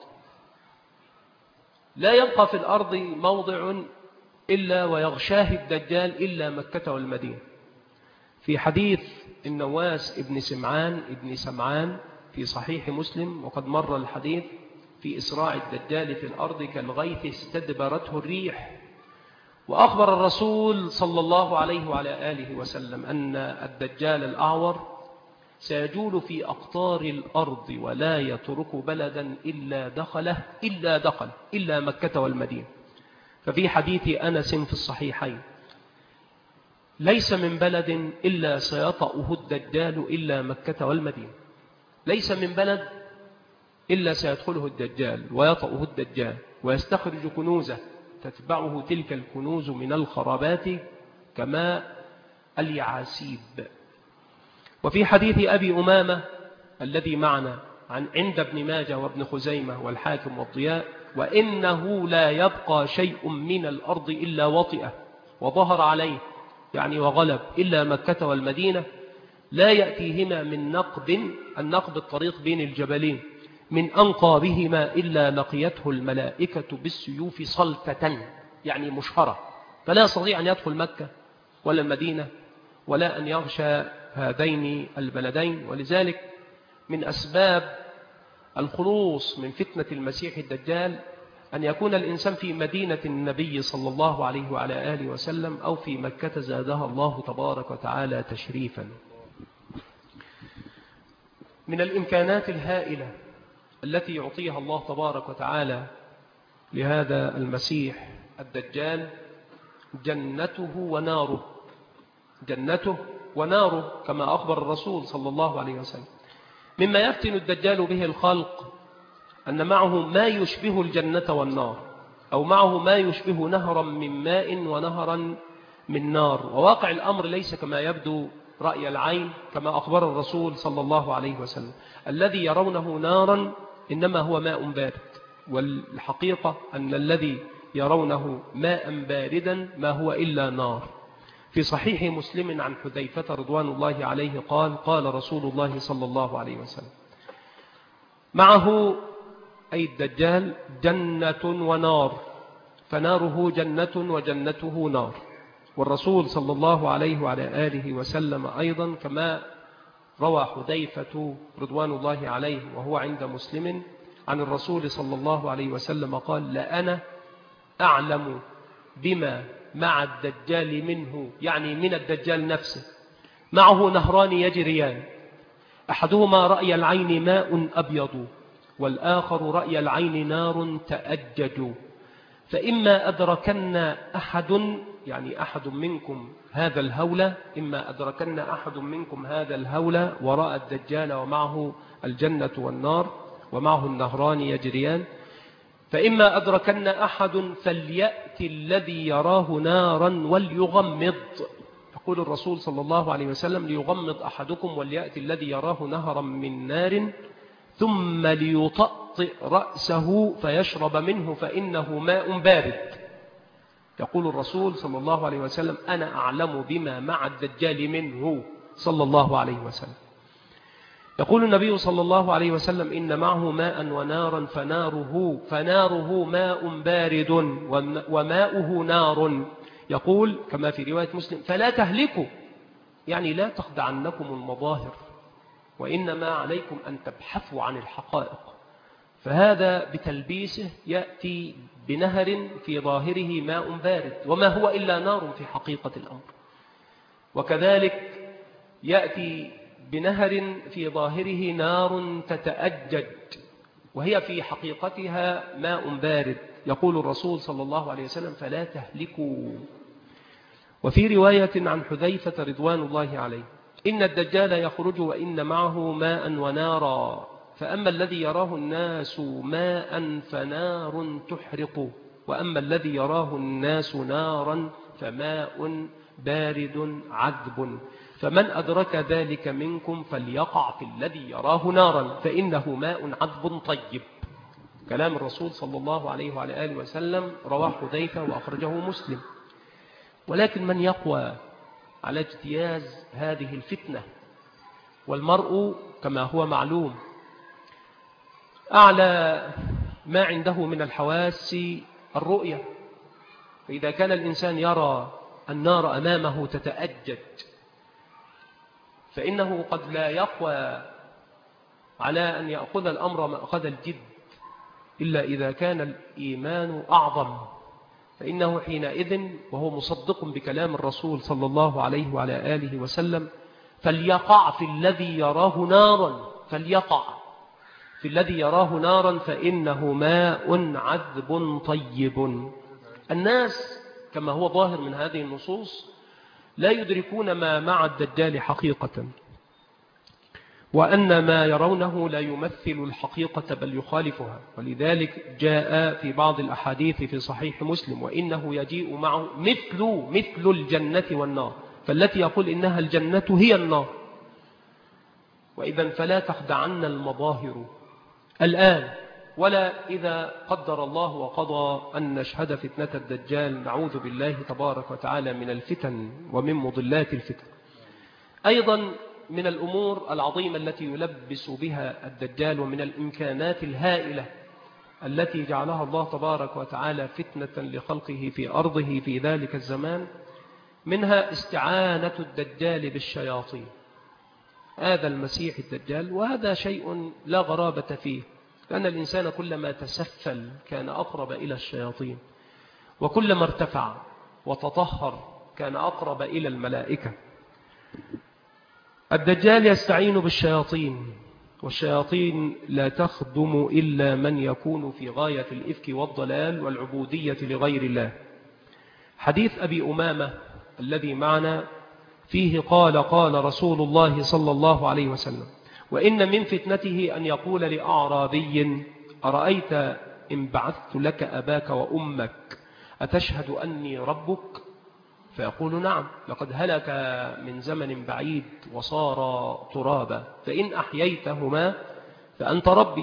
لا يبقى في الأرض موضع إلا ويغشاه الدجال إلا مكة والمدينة. في حديث النواس ابن سمعان في صحيح مسلم، وقد مر الحديث في إسراع الدجال في الأرض كالغيث استدبرته الريح. وأخبر الرسول صلى الله عليه وعلى آله وسلم أن الدجال الأعور سيجول في أقطار الأرض ولا يترك بلدا إلا دخله إلا مكة والمدينة. ففي حديث أنس في الصحيحين: ليس من بلد إلا سيطأه الدجال إلا مكة والمدينة. ليس من بلد إلا سيدخله الدجال ويطأه الدجال ويستخرج كنوزه، تتبعه تلك الكنوز من الخرابات كماء اليعاسيب. وفي حديث أبي أمامة الذي معنا عند ابن ماجه وابن خزيمة والحاكم والضياء: وإنه لا يبقى شيء من الأرض إلا وطئه وظهر عليه، يعني وغلب، إلا مكة والمدينة، لا يأتيهما من نقب، النقب الطريق بين الجبلين، من أنقابهما إلا لقيته الملائكة بالسيوف صلتة، يعني مشهرة، فلا يستطيع أن يدخل مكة ولا المدينة ولا أن يغشى هذين البلدين. ولذلك من أسباب الخلوص من فتنة المسيح الدجال أن يكون الإنسان في مدينة النبي صلى الله عليه وعلى آله وسلم أو في مكة زادها الله تبارك وتعالى تشريفا. من الإمكانات الهائلة التي يعطيها الله تبارك وتعالى لهذا المسيح الدجال جنته وناره، جنته وناره كما أخبر الرسول صلى الله عليه وسلم. مما يفتن الدجال به الخلق أن معه ما يشبه الجنة والنار، أو معه ما يشبه نهرا من ماء ونهرا من نار. وواقع الأمر ليس كما يبدو رأي العين كما أخبر الرسول صلى الله عليه وسلم: الذي يرونه نارا إنما هو ماء بارد، والحقيقة أن الذي يرونه ماء باردا ما هو إلا نار. في صحيح مسلم عن حذيفة رضوان الله عليه قال: قال رسول الله صلى الله عليه وسلم: معه أي الدجال جنة ونار، فناره جنة وجنته نار. والرسول صلى الله عليه وعلى آله وسلم أيضا كما روى حذيفة رضوان الله عليه وهو عند مسلم عن الرسول صلى الله عليه وسلم قال: لأنا أعلم بما مع الدجال منه، يعني من الدجال نفسه. معه نهران يجريان، أحدهما رأي العين ماء أبيض، والآخر رأي العين نار تأجج. فإما أدركن أحد، يعني أحد منكم هذا الهول، إما أدركن أحد منكم هذا الهول ورأى الدجال ومعه الجنة والنار ومعه النهران يجريان، فإما أدركن أحد فليأتي الذي يراه نارا وليغمض. يقول الرسول صلى الله عليه وسلم: ليغمض أحدكم وليأتي الذي يراه نهرا من نار ثم ليطأطئ رأسه فيشرب منه فإنه ماء بارد. يقول الرسول صلى الله عليه وسلم: أنا أعلم بما مع الدجال منه صلى الله عليه وسلم. يقول النبي صلى الله عليه وسلم: إن معه ماء ونارا فناره ماء بارد وماؤه نار. يقول كما في رواية مسلم: فلا تهلكوا، يعني لا تخدعنكم المظاهر، وإنما عليكم أن تبحثوا عن الحقائق. فهذا بتلبيسه يأتي بنهر في ظاهره ماء بارد وما هو إلا نار في حقيقة الأمر، وكذلك يأتي بنهر في ظاهره نار تتأجج وهي في حقيقتها ماء بارد. يقول الرسول صلى الله عليه وسلم: فلا تهلكوا. وفي رواية عن حذيفة رضوان الله عليه: إن الدجال يخرج وإن معه ماء ونارا، فأما الذي يراه الناس ماء فنار تحرق، وأما الذي يراه الناس نارا فماء بارد عذب، فمن أدرك ذلك منكم فليقع في الذي يراه نارا فإنه ماء عذب طيب. كلام الرسول صلى الله عليه وعلى آله وسلم رواه حذيفة وأخرجه مسلم. ولكن من يقوى على اجتياز هذه الفتنة؟ والمرء كما هو معلوم أعلى ما عنده من الحواس الرؤية، فإذا كان الإنسان يرى النار أمامه تتأجج فإنه قد لا يقوى على أن يأخذ الأمر مأخذ الجد إلا إذا كان الإيمان أعظم، فإنه حينئذ وهو مصدق بكلام الرسول صلى الله عليه وعلى آله وسلم فليقع في الذي يراه نارا، فليقع في الذي يراه نارا فإنه ماء عذب طيب. الناس كما هو ظاهر من هذه النصوص لا يدركون ما مع الدجال حقيقة، وأن ما يرونه لا يمثل الحقيقة بل يخالفها. ولذلك جاء في بعض الأحاديث في صحيح مسلم: وإنه يجيء معه مثل الجنة والنار، فالتي يقول إنها الجنة هي النار. وإذا فلا تخدعن المظاهر الآن، ولا إذا قدر الله وقضى أن نشهد فتنة الدجال، نعوذ بالله تبارك وتعالى من الفتن ومن مضلات الفتن. أيضا من الأمور العظيمة التي يلبس بها الدجال ومن الإمكانات الهائلة التي جعلها الله تبارك وتعالى فتنة لخلقه في أرضه في ذلك الزمان، منها استعانة الدجال بالشياطين. هذا المسيح الدجال، وهذا شيء لا غرابة فيه، لأن الإنسان كلما تسفل كان أقرب إلى الشياطين، وكلما ارتفع وتطهر كان أقرب إلى الملائكة. الدجال يستعين بالشياطين، والشياطين لا تخدم إلا من يكون في غاية الإفك والضلال والعبودية لغير الله. حديث أبي أمامة الذي معنا فيه قال رسول الله صلى الله عليه وسلم: وإن من فتنته أن يقول لأعرابي: أرأيت إن بعثت لك أباك وأمك أتشهد أني ربك؟ فيقول: نعم، لقد هلك من زمن بعيد وصار ترابا، فإن أحييتهما فأنت ربي.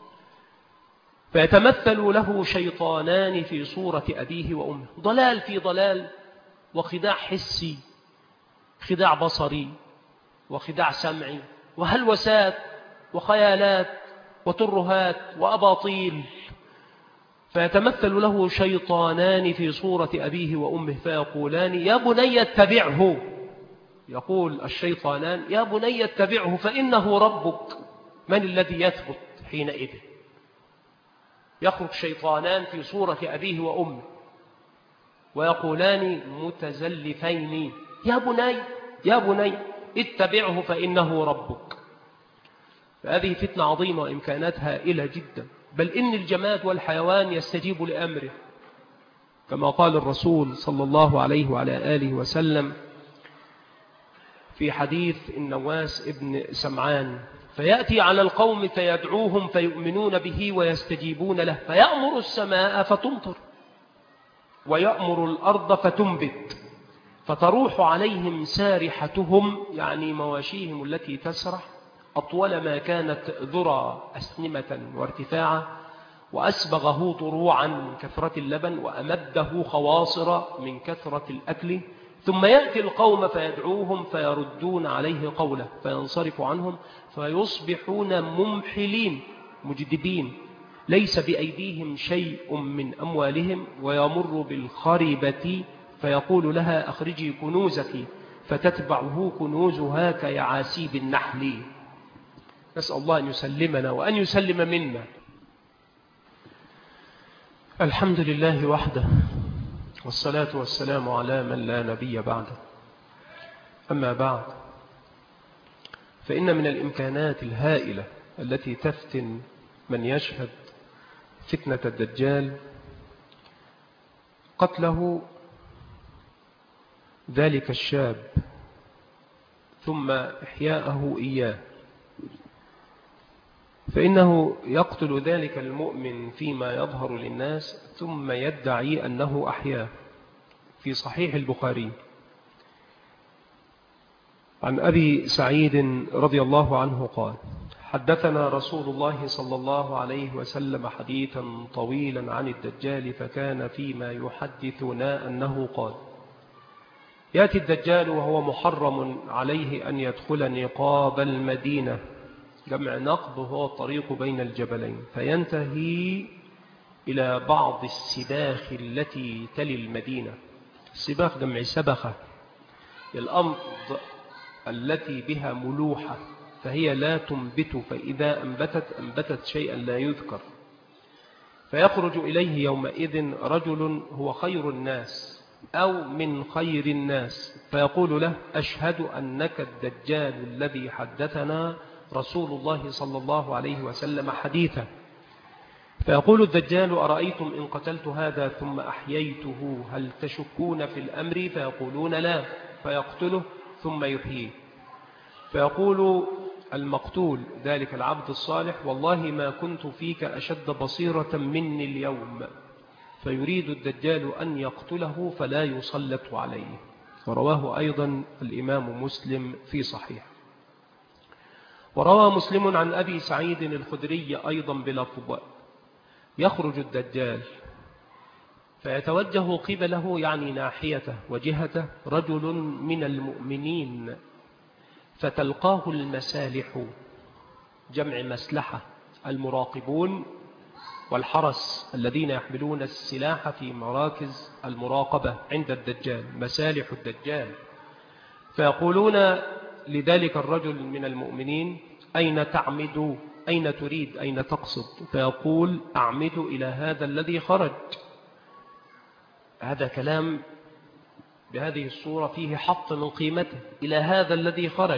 فيتمثل له شيطانان في صورة أبيه وأمه، ضلال في ضلال، وخداع حسي، خداع بصري، وخداع سمعي، وهلوسات وخيالات وترهات وأباطيل. فيتمثل له شيطانان في صورة أبيه وأمه فيقولان: يا بني اتبعه. يقول الشيطانان: يا بني اتبعه فإنه ربك. من الذي يثبت حينئذ؟ يخرج شيطانان في صورة أبيه وأمه ويقولان متزلفين: يا بني اتبعه فإنه ربك. فهذه فتنة عظيمة وإمكانات هائلة جدا، بل إن الجماد والحيوان يستجيب لأمره، كما قال الرسول صلى الله عليه وعلى آله وسلم في حديث النواس ابن سمعان: فيأتي على القوم فيدعوهم فيؤمنون به ويستجيبون له، فيأمر السماء فتمطر ويأمر الأرض فتنبت، فتروح عليهم سارحتهم، يعني مواشيهم التي تسرح، أطول ما كانت ذرى أسنمة وارتفاعا، وأسبغه طروعا من كثرة اللبن، وأمده خواصر من كثرة الأكل. ثم يأتي القوم فيدعوهم فيردون عليه قوله فينصرف عنهم، فيصبحون ممحلين مجدبين، ليس بأيديهم شيء من أموالهم، ويمر بالخربة فيقول لها: أخرجي كنوزك، فتتبعه كنوزها كيعاسيب النحل. نسأل الله أن يسلمنا وأن يسلم منا. الحمد لله وحده، والصلاة والسلام على من لا نبي بعده. أما بعد، فإن من الإمكانات الهائلة التي تفتن من يشهد فتنة الدجال قتله ذلك الشاب، ثم إحياءه إياه. فإنه يقتل ذلك المؤمن فيما يظهر للناس، ثم يدعي أنه أحياه. في صحيح البخاري عن أبي سعيد رضي الله عنه قال: حدثنا رسول الله صلى الله عليه وسلم حديثا طويلا عن الدجال، فكان فيما يحدثنا أنه قال: يأتي الدجال وهو محرم عليه أن يدخل نقاب المدينة، جمع نقب هو الطريق بين الجبلين، فينتهي إلى بعض السباخ التي تلي المدينة. السباخ جمع سبخة، الأرض التي بها ملوحة، فهي لا تنبت، فإذا أنبتت شيئا لا يذكر. فيخرج إليه يومئذ رجل هو خير الناس، أو من خير الناس، فيقول له: أشهد أنك الدجال الذي حدثنا رسول الله صلى الله عليه وسلم حديثا. فيقول الدجال: أرأيتم إن قتلت هذا ثم أحييته هل تشكون في الأمر؟ فيقولون: لا. فيقتله ثم يحييه. فيقول المقتول ذلك العبد الصالح: والله ما كنت فيك أشد بصيرة مني اليوم. فيريد الدجال أن يقتله فلا يسلط عليه. ورواه أيضا الإمام مسلم في صحيح. وروى مسلم عن أبي سعيد الخدري أيضا بلفظ: يخرج الدجال فيتوجه قبله، يعني ناحيته وجهته، رجل من المؤمنين فتلقاه المسالح، جمع مسلحة، المراقبون والحرس الذين يحملون السلاح في مراكز المراقبة عند الدجال، مسالح الدجال. فيقولون لذلك الرجل من المؤمنين: أين تعمد؟ أين تريد؟ أين تقصد؟ فيقول: أعمد إلى هذا الذي خرج. هذا كلام بهذه الصورة فيه حط من قيمته، إلى هذا الذي خرج.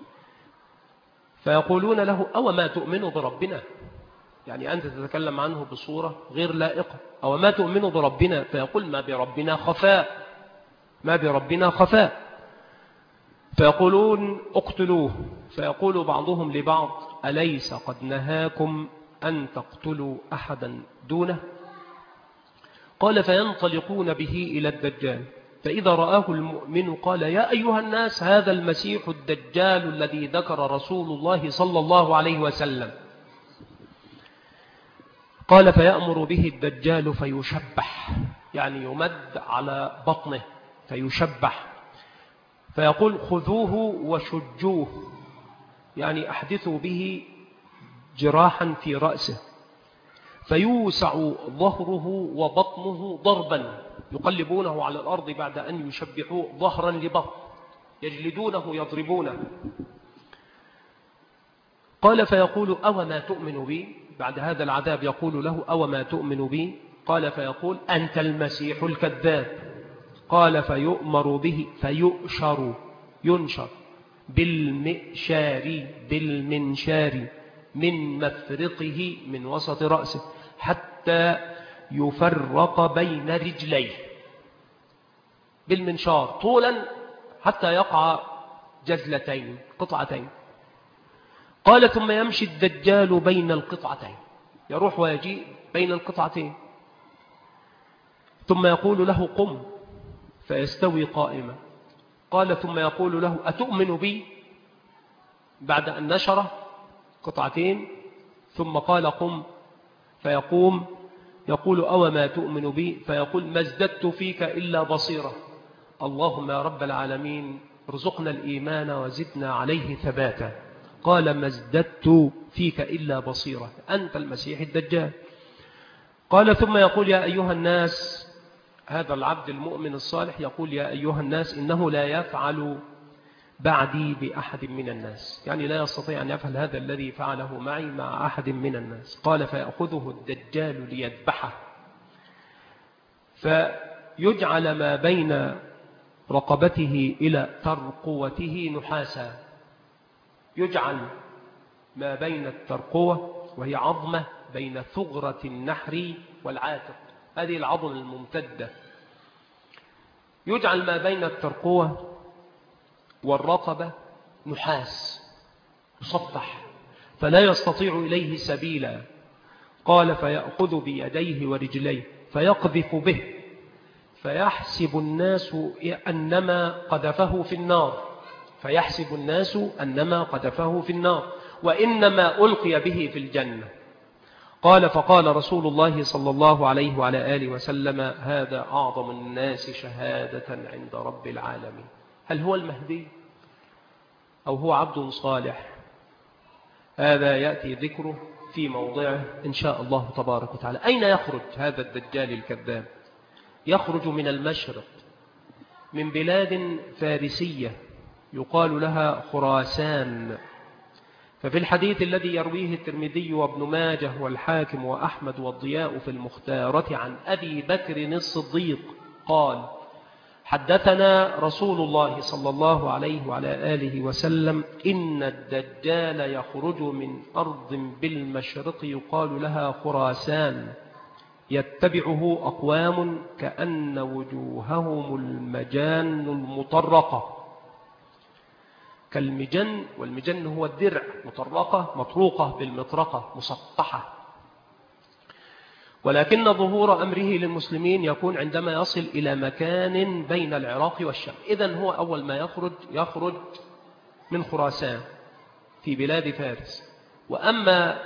فيقولون له: أو ما تؤمن بربنا؟ يعني أنت تتكلم عنه بصورة غير لائقة. أو ما تؤمن بربنا؟ فيقول: ما بربنا خفاء، ما بربنا خفاء. فيقولون: اقتلوه. فيقول بعضهم لبعض: أليس قد نهاكم أن تقتلوا أحدا دونه؟ قال: فينطلقون به إلى الدجال، فإذا رآه المؤمن قال: يا أيها الناس، هذا المسيح الدجال الذي ذكر رسول الله صلى الله عليه وسلم. قال: فيأمر به الدجال فيشبح، يعني يمد على بطنه فيشبح. فيقول: خذوه وشجوه، يعني أحدثوا به جراحا في رأسه، فيوسع ظهره وبطنه ضربا، يقلبونه على الأرض بعد أن يشبحوه ظهرا لبطن، يجلدونه يضربونه. قال: فيقول: أو ما تؤمن بي؟ بعد هذا العذاب يقول له: أو ما تؤمن بي؟ قال: فيقول: أنت المسيح الكذاب. قال: فيؤمر به فيؤشر، ينشر بالمنشار من مفرقه، من وسط رأسه، حتى يفرق بين رجليه، بالمنشار طولا حتى يقع جزلتين، قطعتين. قال: ثم يمشي الدجال بين القطعتين، يروح ويجيء بين القطعتين، ثم يقول له: قم، فيستوي قائما. قال: ثم يقول له: أتؤمن بي؟ بعد أن نشر قطعتين ثم قال: قم، فيقوم. يقول: أو ما تؤمن بي؟ فيقول: ما ازددت فيك إلا بصيرة. اللهم يا رب العالمين ارزقنا الإيمان وزدنا عليه ثباتا. قال: ما ازددت فيك إلا بصيرة، أنت المسيح الدجال. قال: ثم يقول: يا أيها الناس، هذا العبد المؤمن الصالح يقول: يا أيها الناس، إنه لا يفعل بعدي بأحد من الناس، يعني لا يستطيع أن يفعل هذا الذي فعله معي مع أحد من الناس. قال: فيأخذه الدجال ليذبحه، فيجعل ما بين رقبته إلى ترقوته نحاسا، يجعل ما بين الترقوة، وهي عظمة بين ثغرة النحر والعاتق، هذه العظم الممتدة، يجعل ما بين الترقوة والرقبة نحاس مسطح، فلا يستطيع إليه سبيلا. قال: فيأخذ بيديه ورجليه فيقذف به، فيحسب الناس أنما قذفه في النار، فيحسب الناس أنما قذفه في النار، وإنما ألقي به في الجنة. قال: فقال رسول الله صلى الله عليه وعلى آله وسلم: هذا أعظم الناس شهادة عند رب العالمين. هل هو المهدي أو هو عبد صالح؟ هذا يأتي ذكره في موضعه إن شاء الله تبارك وتعالى. أين يخرج هذا الدجال الكذاب؟ يخرج من المشرق، من بلاد فارسية يقال لها خراسان. ففي الحديث الذي يرويه الترمذي وابن ماجه والحاكم وأحمد والضياء في المختارة عن أبي بكر الصديق قال: حدثنا رسول الله صلى الله عليه وعلى آله وسلم إن الدجال يخرج من أرض بالمشرق يقال لها خراسان يتبعه أقوام كأن وجوههم المجان المطرقة، كالمجن، والمجن هو الدرع، مطرقة مطروقة بالمطرقة مسطحة. ولكن ظهور أمره للمسلمين يكون عندما يصل إلى مكان بين العراق والشام. إذن هو أول ما يخرج من خراسان في بلاد فارس. وأما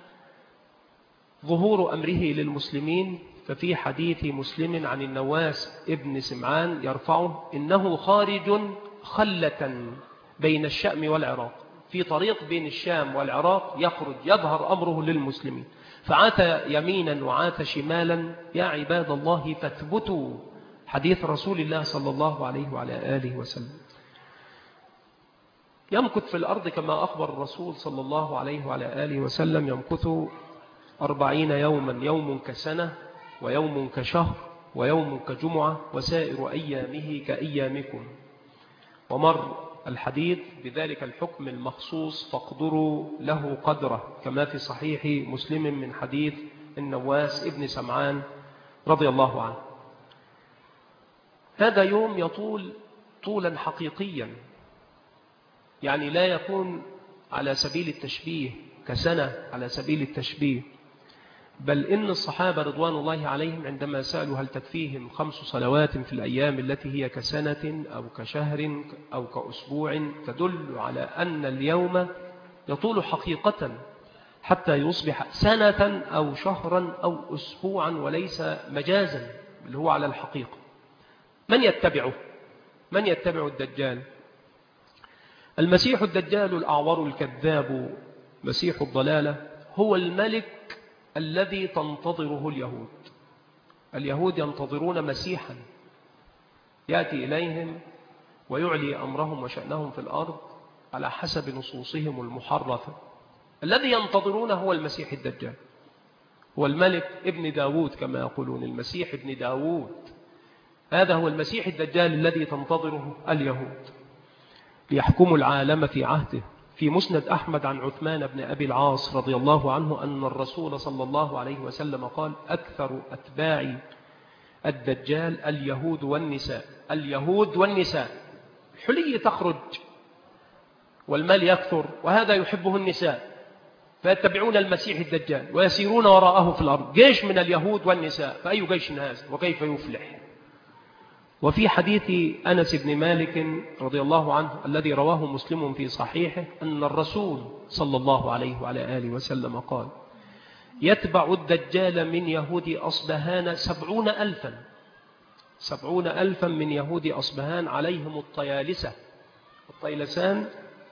ظهور أمره للمسلمين ففي حديث مسلم عن النواس ابن سمعان يرفعه إنه خارج خلة بين الشام والعراق، في طريق بين الشام والعراق يخرج يظهر أمره للمسلمين، فعات يمينا وعات شمالا. يا عباد الله فاثبتوا، حديث رسول الله صلى الله عليه وعلى آله وسلم. يمكث في الأرض كما أخبر الرسول صلى الله عليه وعلى آله وسلم، يمكث 40 يوما، يوم كسنة ويوم كشهر ويوم كجمعة وسائر أيامه كأيامكم. ومر الحديث بذلك الحكم المخصوص فاقدروا له قدره، كما في صحيح مسلم من حديث النواس ابن سمعان رضي الله عنه. هذا يوم يطول طولا حقيقيا، يعني لا يكون على سبيل التشبيه كسنة على سبيل التشبيه، بل إن الصحابة رضوان الله عليهم عندما سألوا هل تكفيهم 5 صلوات في الأيام التي هي كسنة أو كشهر أو كأسبوع، تدل على أن اليوم يطول حقيقة حتى يصبح سنة أو شهرا أو أسبوعا وليس مجازا، اللي هو على الحقيقة. من يتبعه؟ من يتبع الدجال؟ المسيح الدجال الأعور الكذاب مسيح الضلالة هو الملك الذي تنتظره اليهود. اليهود ينتظرون مسيحا يأتي إليهم ويعلي أمرهم وشأنهم في الأرض على حسب نصوصهم المحرفة. الذي ينتظرونه هو المسيح الدجال، هو الملك ابن داود كما يقولون، المسيح ابن داود. هذا هو المسيح الدجال الذي تنتظره اليهود ليحكم العالم في عهده. في مسند أحمد عن عثمان بن أبي العاص رضي الله عنه أن الرسول صلى الله عليه وسلم قال: أكثر أتباع الدجال اليهود والنساء. اليهود والنساء، الحلي تخرج والمال يكثر، وهذا يحبه النساء، فيتبعون المسيح الدجال ويسيرون وراءه في الأرض. جيش من اليهود والنساء، فأي جيش هذا وكيف يفلح؟ وفي حديث أنس بن مالك رضي الله عنه الذي رواه مسلم في صحيحه أن الرسول صلى الله عليه وعلى آله وسلم قال: يتبع الدجال من يهود أصبهان 70,000، 70,000 من يهود أصبهان عليهم الطيالسة. الطيلسان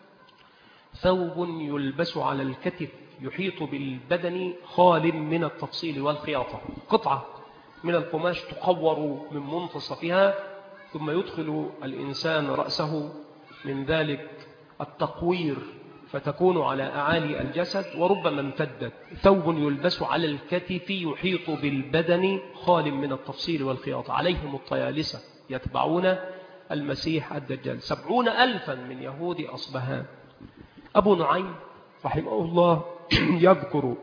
ثوب يلبس على الكتف يحيط بالبدن خال من التفصيل والخياطة، قطعة من القماش تقور من منتصفها، ثم يدخل الإنسان رأسه من ذلك التقوير فتكون على أعالي الجسد، وربما امتدت. ثوب يلبس على الكتف يحيط بالبدن خال من التفصيل والخياطة، عليهم الطيالسة يتبعون المسيح الدجال. 70,000 من يهود أصبهان. أبو نعيم رحمه الله يذكر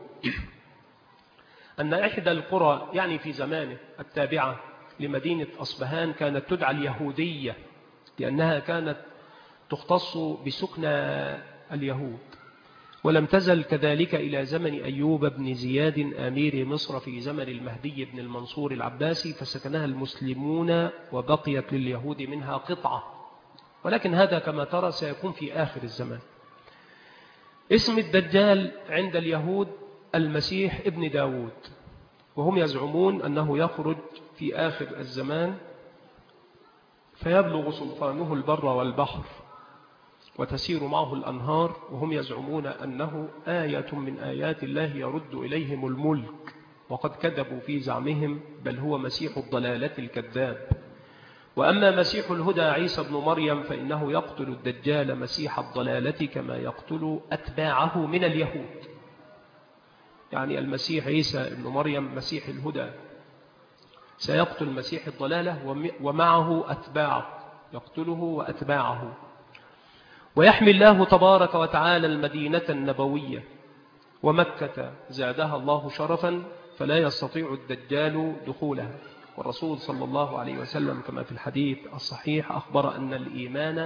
أن إحدى القرى يعني في زمانه التابعة لمدينة أصبهان كانت تدعى اليهودية، لأنها كانت تختص بسكن اليهود، ولم تزل كذلك إلى زمن أيوب بن زياد أمير مصر في زمن المهدي بن المنصور العباسي، فسكنها المسلمون وبقيت لليهود منها قطعة، ولكن هذا كما ترى سيكون في آخر الزمان. اسم الدجال عند اليهود المسيح ابن داود، وهم يزعمون أنه يخرج في آخر الزمان فيبلغ سلطانه البر والبحر وتسير معه الأنهار، وهم يزعمون أنه آية من آيات الله يرد إليهم الملك، وقد كذبوا في زعمهم، بل هو مسيح الضلالة الكذاب. وأما مسيح الهدى عيسى بن مريم فإنه يقتل الدجال مسيح الضلالة كما يقتل أتباعه من اليهود. يعني المسيح عيسى بن مريم مسيح الهدى سيقتل المسيح الضلالة ومعه أتباعه، يقتله وأتباعه. ويحمي الله تبارك وتعالى المدينة النبوية، ومكة زادها الله شرفا فلا يستطيع الدجال دخولها. والرسول صلى الله عليه وسلم كما في الحديث الصحيح أخبر أن الإيمان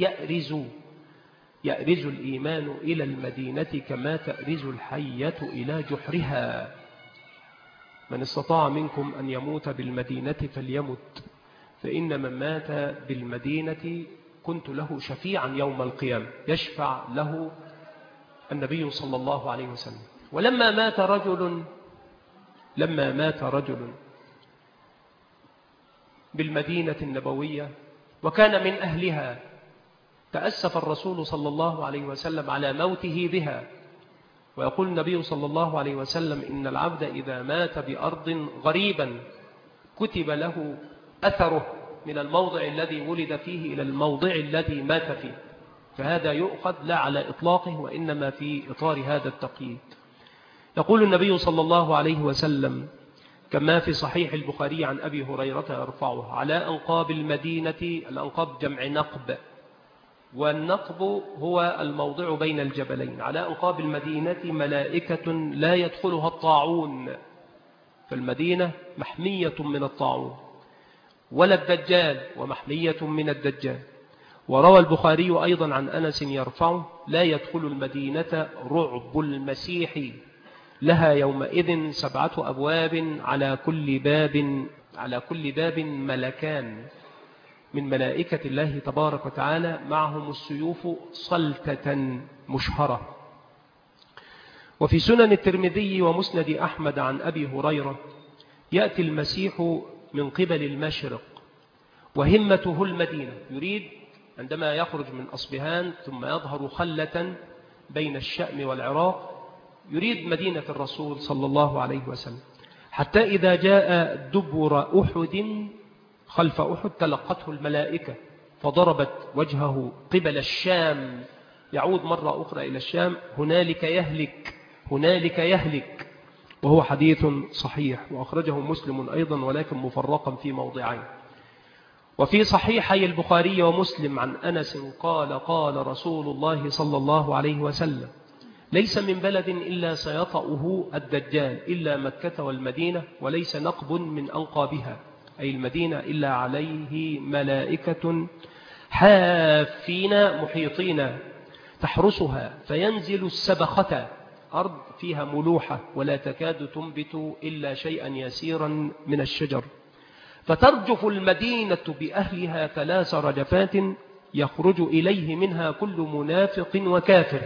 يأرز الإيمان إلى المدينة كما تأرز الحية إلى جحرها. من استطاع منكم أن يموت بالمدينة فليمت، فإن من مات بالمدينة كنت له شفيعا يوم القيامة، يشفع له النبي صلى الله عليه وسلم. ولما مات رجل بالمدينة النبوية وكان من أهلها، تأسف الرسول صلى الله عليه وسلم على موته بها. ويقول النبي صلى الله عليه وسلم إن العبد إذا مات بأرض غريبا كتب له أثره من الموضع الذي ولد فيه إلى الموضع الذي مات فيه، فهذا يؤخذ لا على إطلاقه وإنما في إطار هذا التقييد. يقول النبي صلى الله عليه وسلم كما في صحيح البخاري عن أبي هريرة يرفعه: على أنقاب المدينة، الأنقاب جمع نقب، والنقب هو الموضع بين الجبلين، على أنقاب المدينة ملائكة لا يدخلها الطاعون، فالمدينة محمية من الطاعون، ولا الدجال ومحمية من الدجال. وروى البخاري أيضا عن أنس يرفعه: لا يدخل المدينة رعب المسيح، لها يومئذ 7 أبواب، على كل باب ملكان من ملائكة الله تبارك وتعالى، معهم السيوف صلتة مشهرة. وفي سنن الترمذي ومسند أحمد عن أبي هريرة: يأتي المسيح من قبل المشرق وهمته المدينة، يريد عندما يخرج من أصبهان ثم يظهر خلة بين الشأم والعراق، يريد مدينة الرسول صلى الله عليه وسلم، حتى إذا جاء دبر أحد خلف أحد تلقته الملائكة فضربت وجهه قبل الشام، يعود مرة أخرى إلى الشام، هنالك يهلك، وهو حديث صحيح وأخرجه مسلم أيضا ولكن مفرقا في موضعين. وفي صحيحي البخاري ومسلم عن أنس قال: قال رسول الله صلى الله عليه وسلم: ليس من بلد إلا سيطأه الدجال إلا مكة والمدينة، وليس نقب من أنقابها أي المدينة إلا عليه ملائكة حافين محيطين تحرسها، فينزل السبخة، أرض فيها ملوحة ولا تكاد تنبت إلا شيئا يسيرا من الشجر، فترجف المدينة بأهلها 3 رجفات يخرج إليه منها كل منافق وكافر.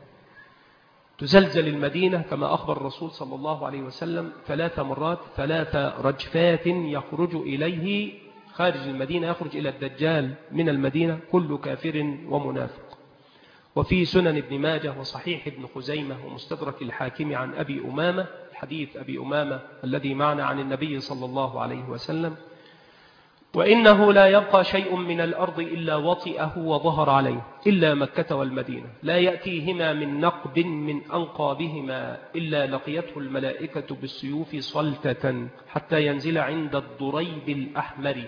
تزلزل المدينة كما أخبر الرسول صلى الله عليه وسلم 3 مرات، 3 رجفات يخرج إليه خارج المدينة، يخرج إلى الدجال من المدينة كل كافر ومنافق. وفي سنن ابن ماجه وصحيح ابن خزيمة ومستدرك الحاكم عن أبي أمامة، حديث أبي أمامة الذي معنا عن النبي صلى الله عليه وسلم: وإنه لا يبقى شيء من الأرض إلا وطئه وظهر عليه إلا مكة والمدينة، لا يأتيهما من نقب من أنقابهما إلا لقيته الملائكة بالسيوف صلتة حتى ينزل عند الضريب الأحمر.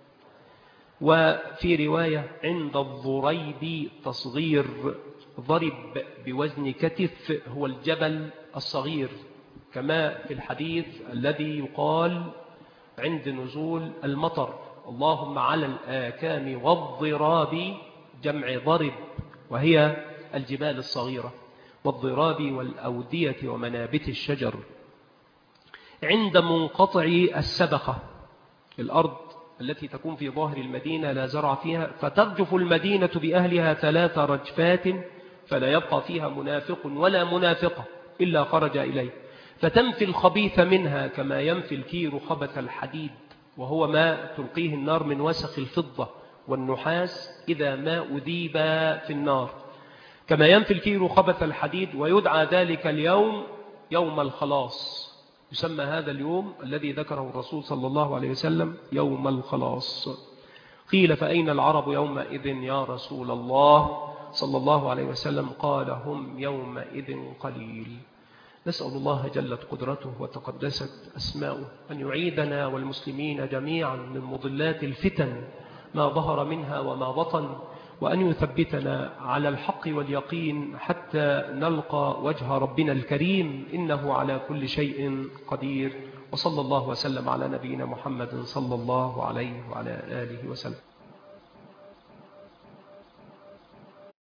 وفي رواية عند الضريب تصغير، ضرب بوزن كتف هو الجبل الصغير، كما في الحديث الذي يقال عند نزول المطر: اللهم على الآكام والضراب، جمع ضرب وهي الجبال الصغيرة، والضراب والأودية ومنابت الشجر. عند منقطع السبخة، الأرض التي تكون في ظاهر المدينة لا زرع فيها، فترجف المدينة بأهلها 3 رجفات فلا يبقى فيها منافق ولا منافقة إلا خرج إليه، فتنفي الخبيث منها كما ينفي الكير خبث الحديد، وهو ما تلقيه النار من وسخ الفضة والنحاس إذا ما أذيب في النار، كما ينفي الكير خبث الحديد. ويدعى ذلك اليوم يوم الخلاص، يسمى هذا اليوم الذي ذكره الرسول صلى الله عليه وسلم يوم الخلاص. قيل: فأين العرب يومئذ يا رسول الله صلى الله عليه وسلم؟ قال: هم يومئذ قليل. نسأل الله جلت قدرته وتقدست أسماؤه أن يعيدنا والمسلمين جميعا من مضلات الفتن ما ظهر منها وما بطن، وأن يثبتنا على الحق واليقين حتى نلقى وجه ربنا الكريم، إنه على كل شيء قدير. وصلى الله وسلم على نبينا محمد صلى الله عليه وعلى آله وسلم.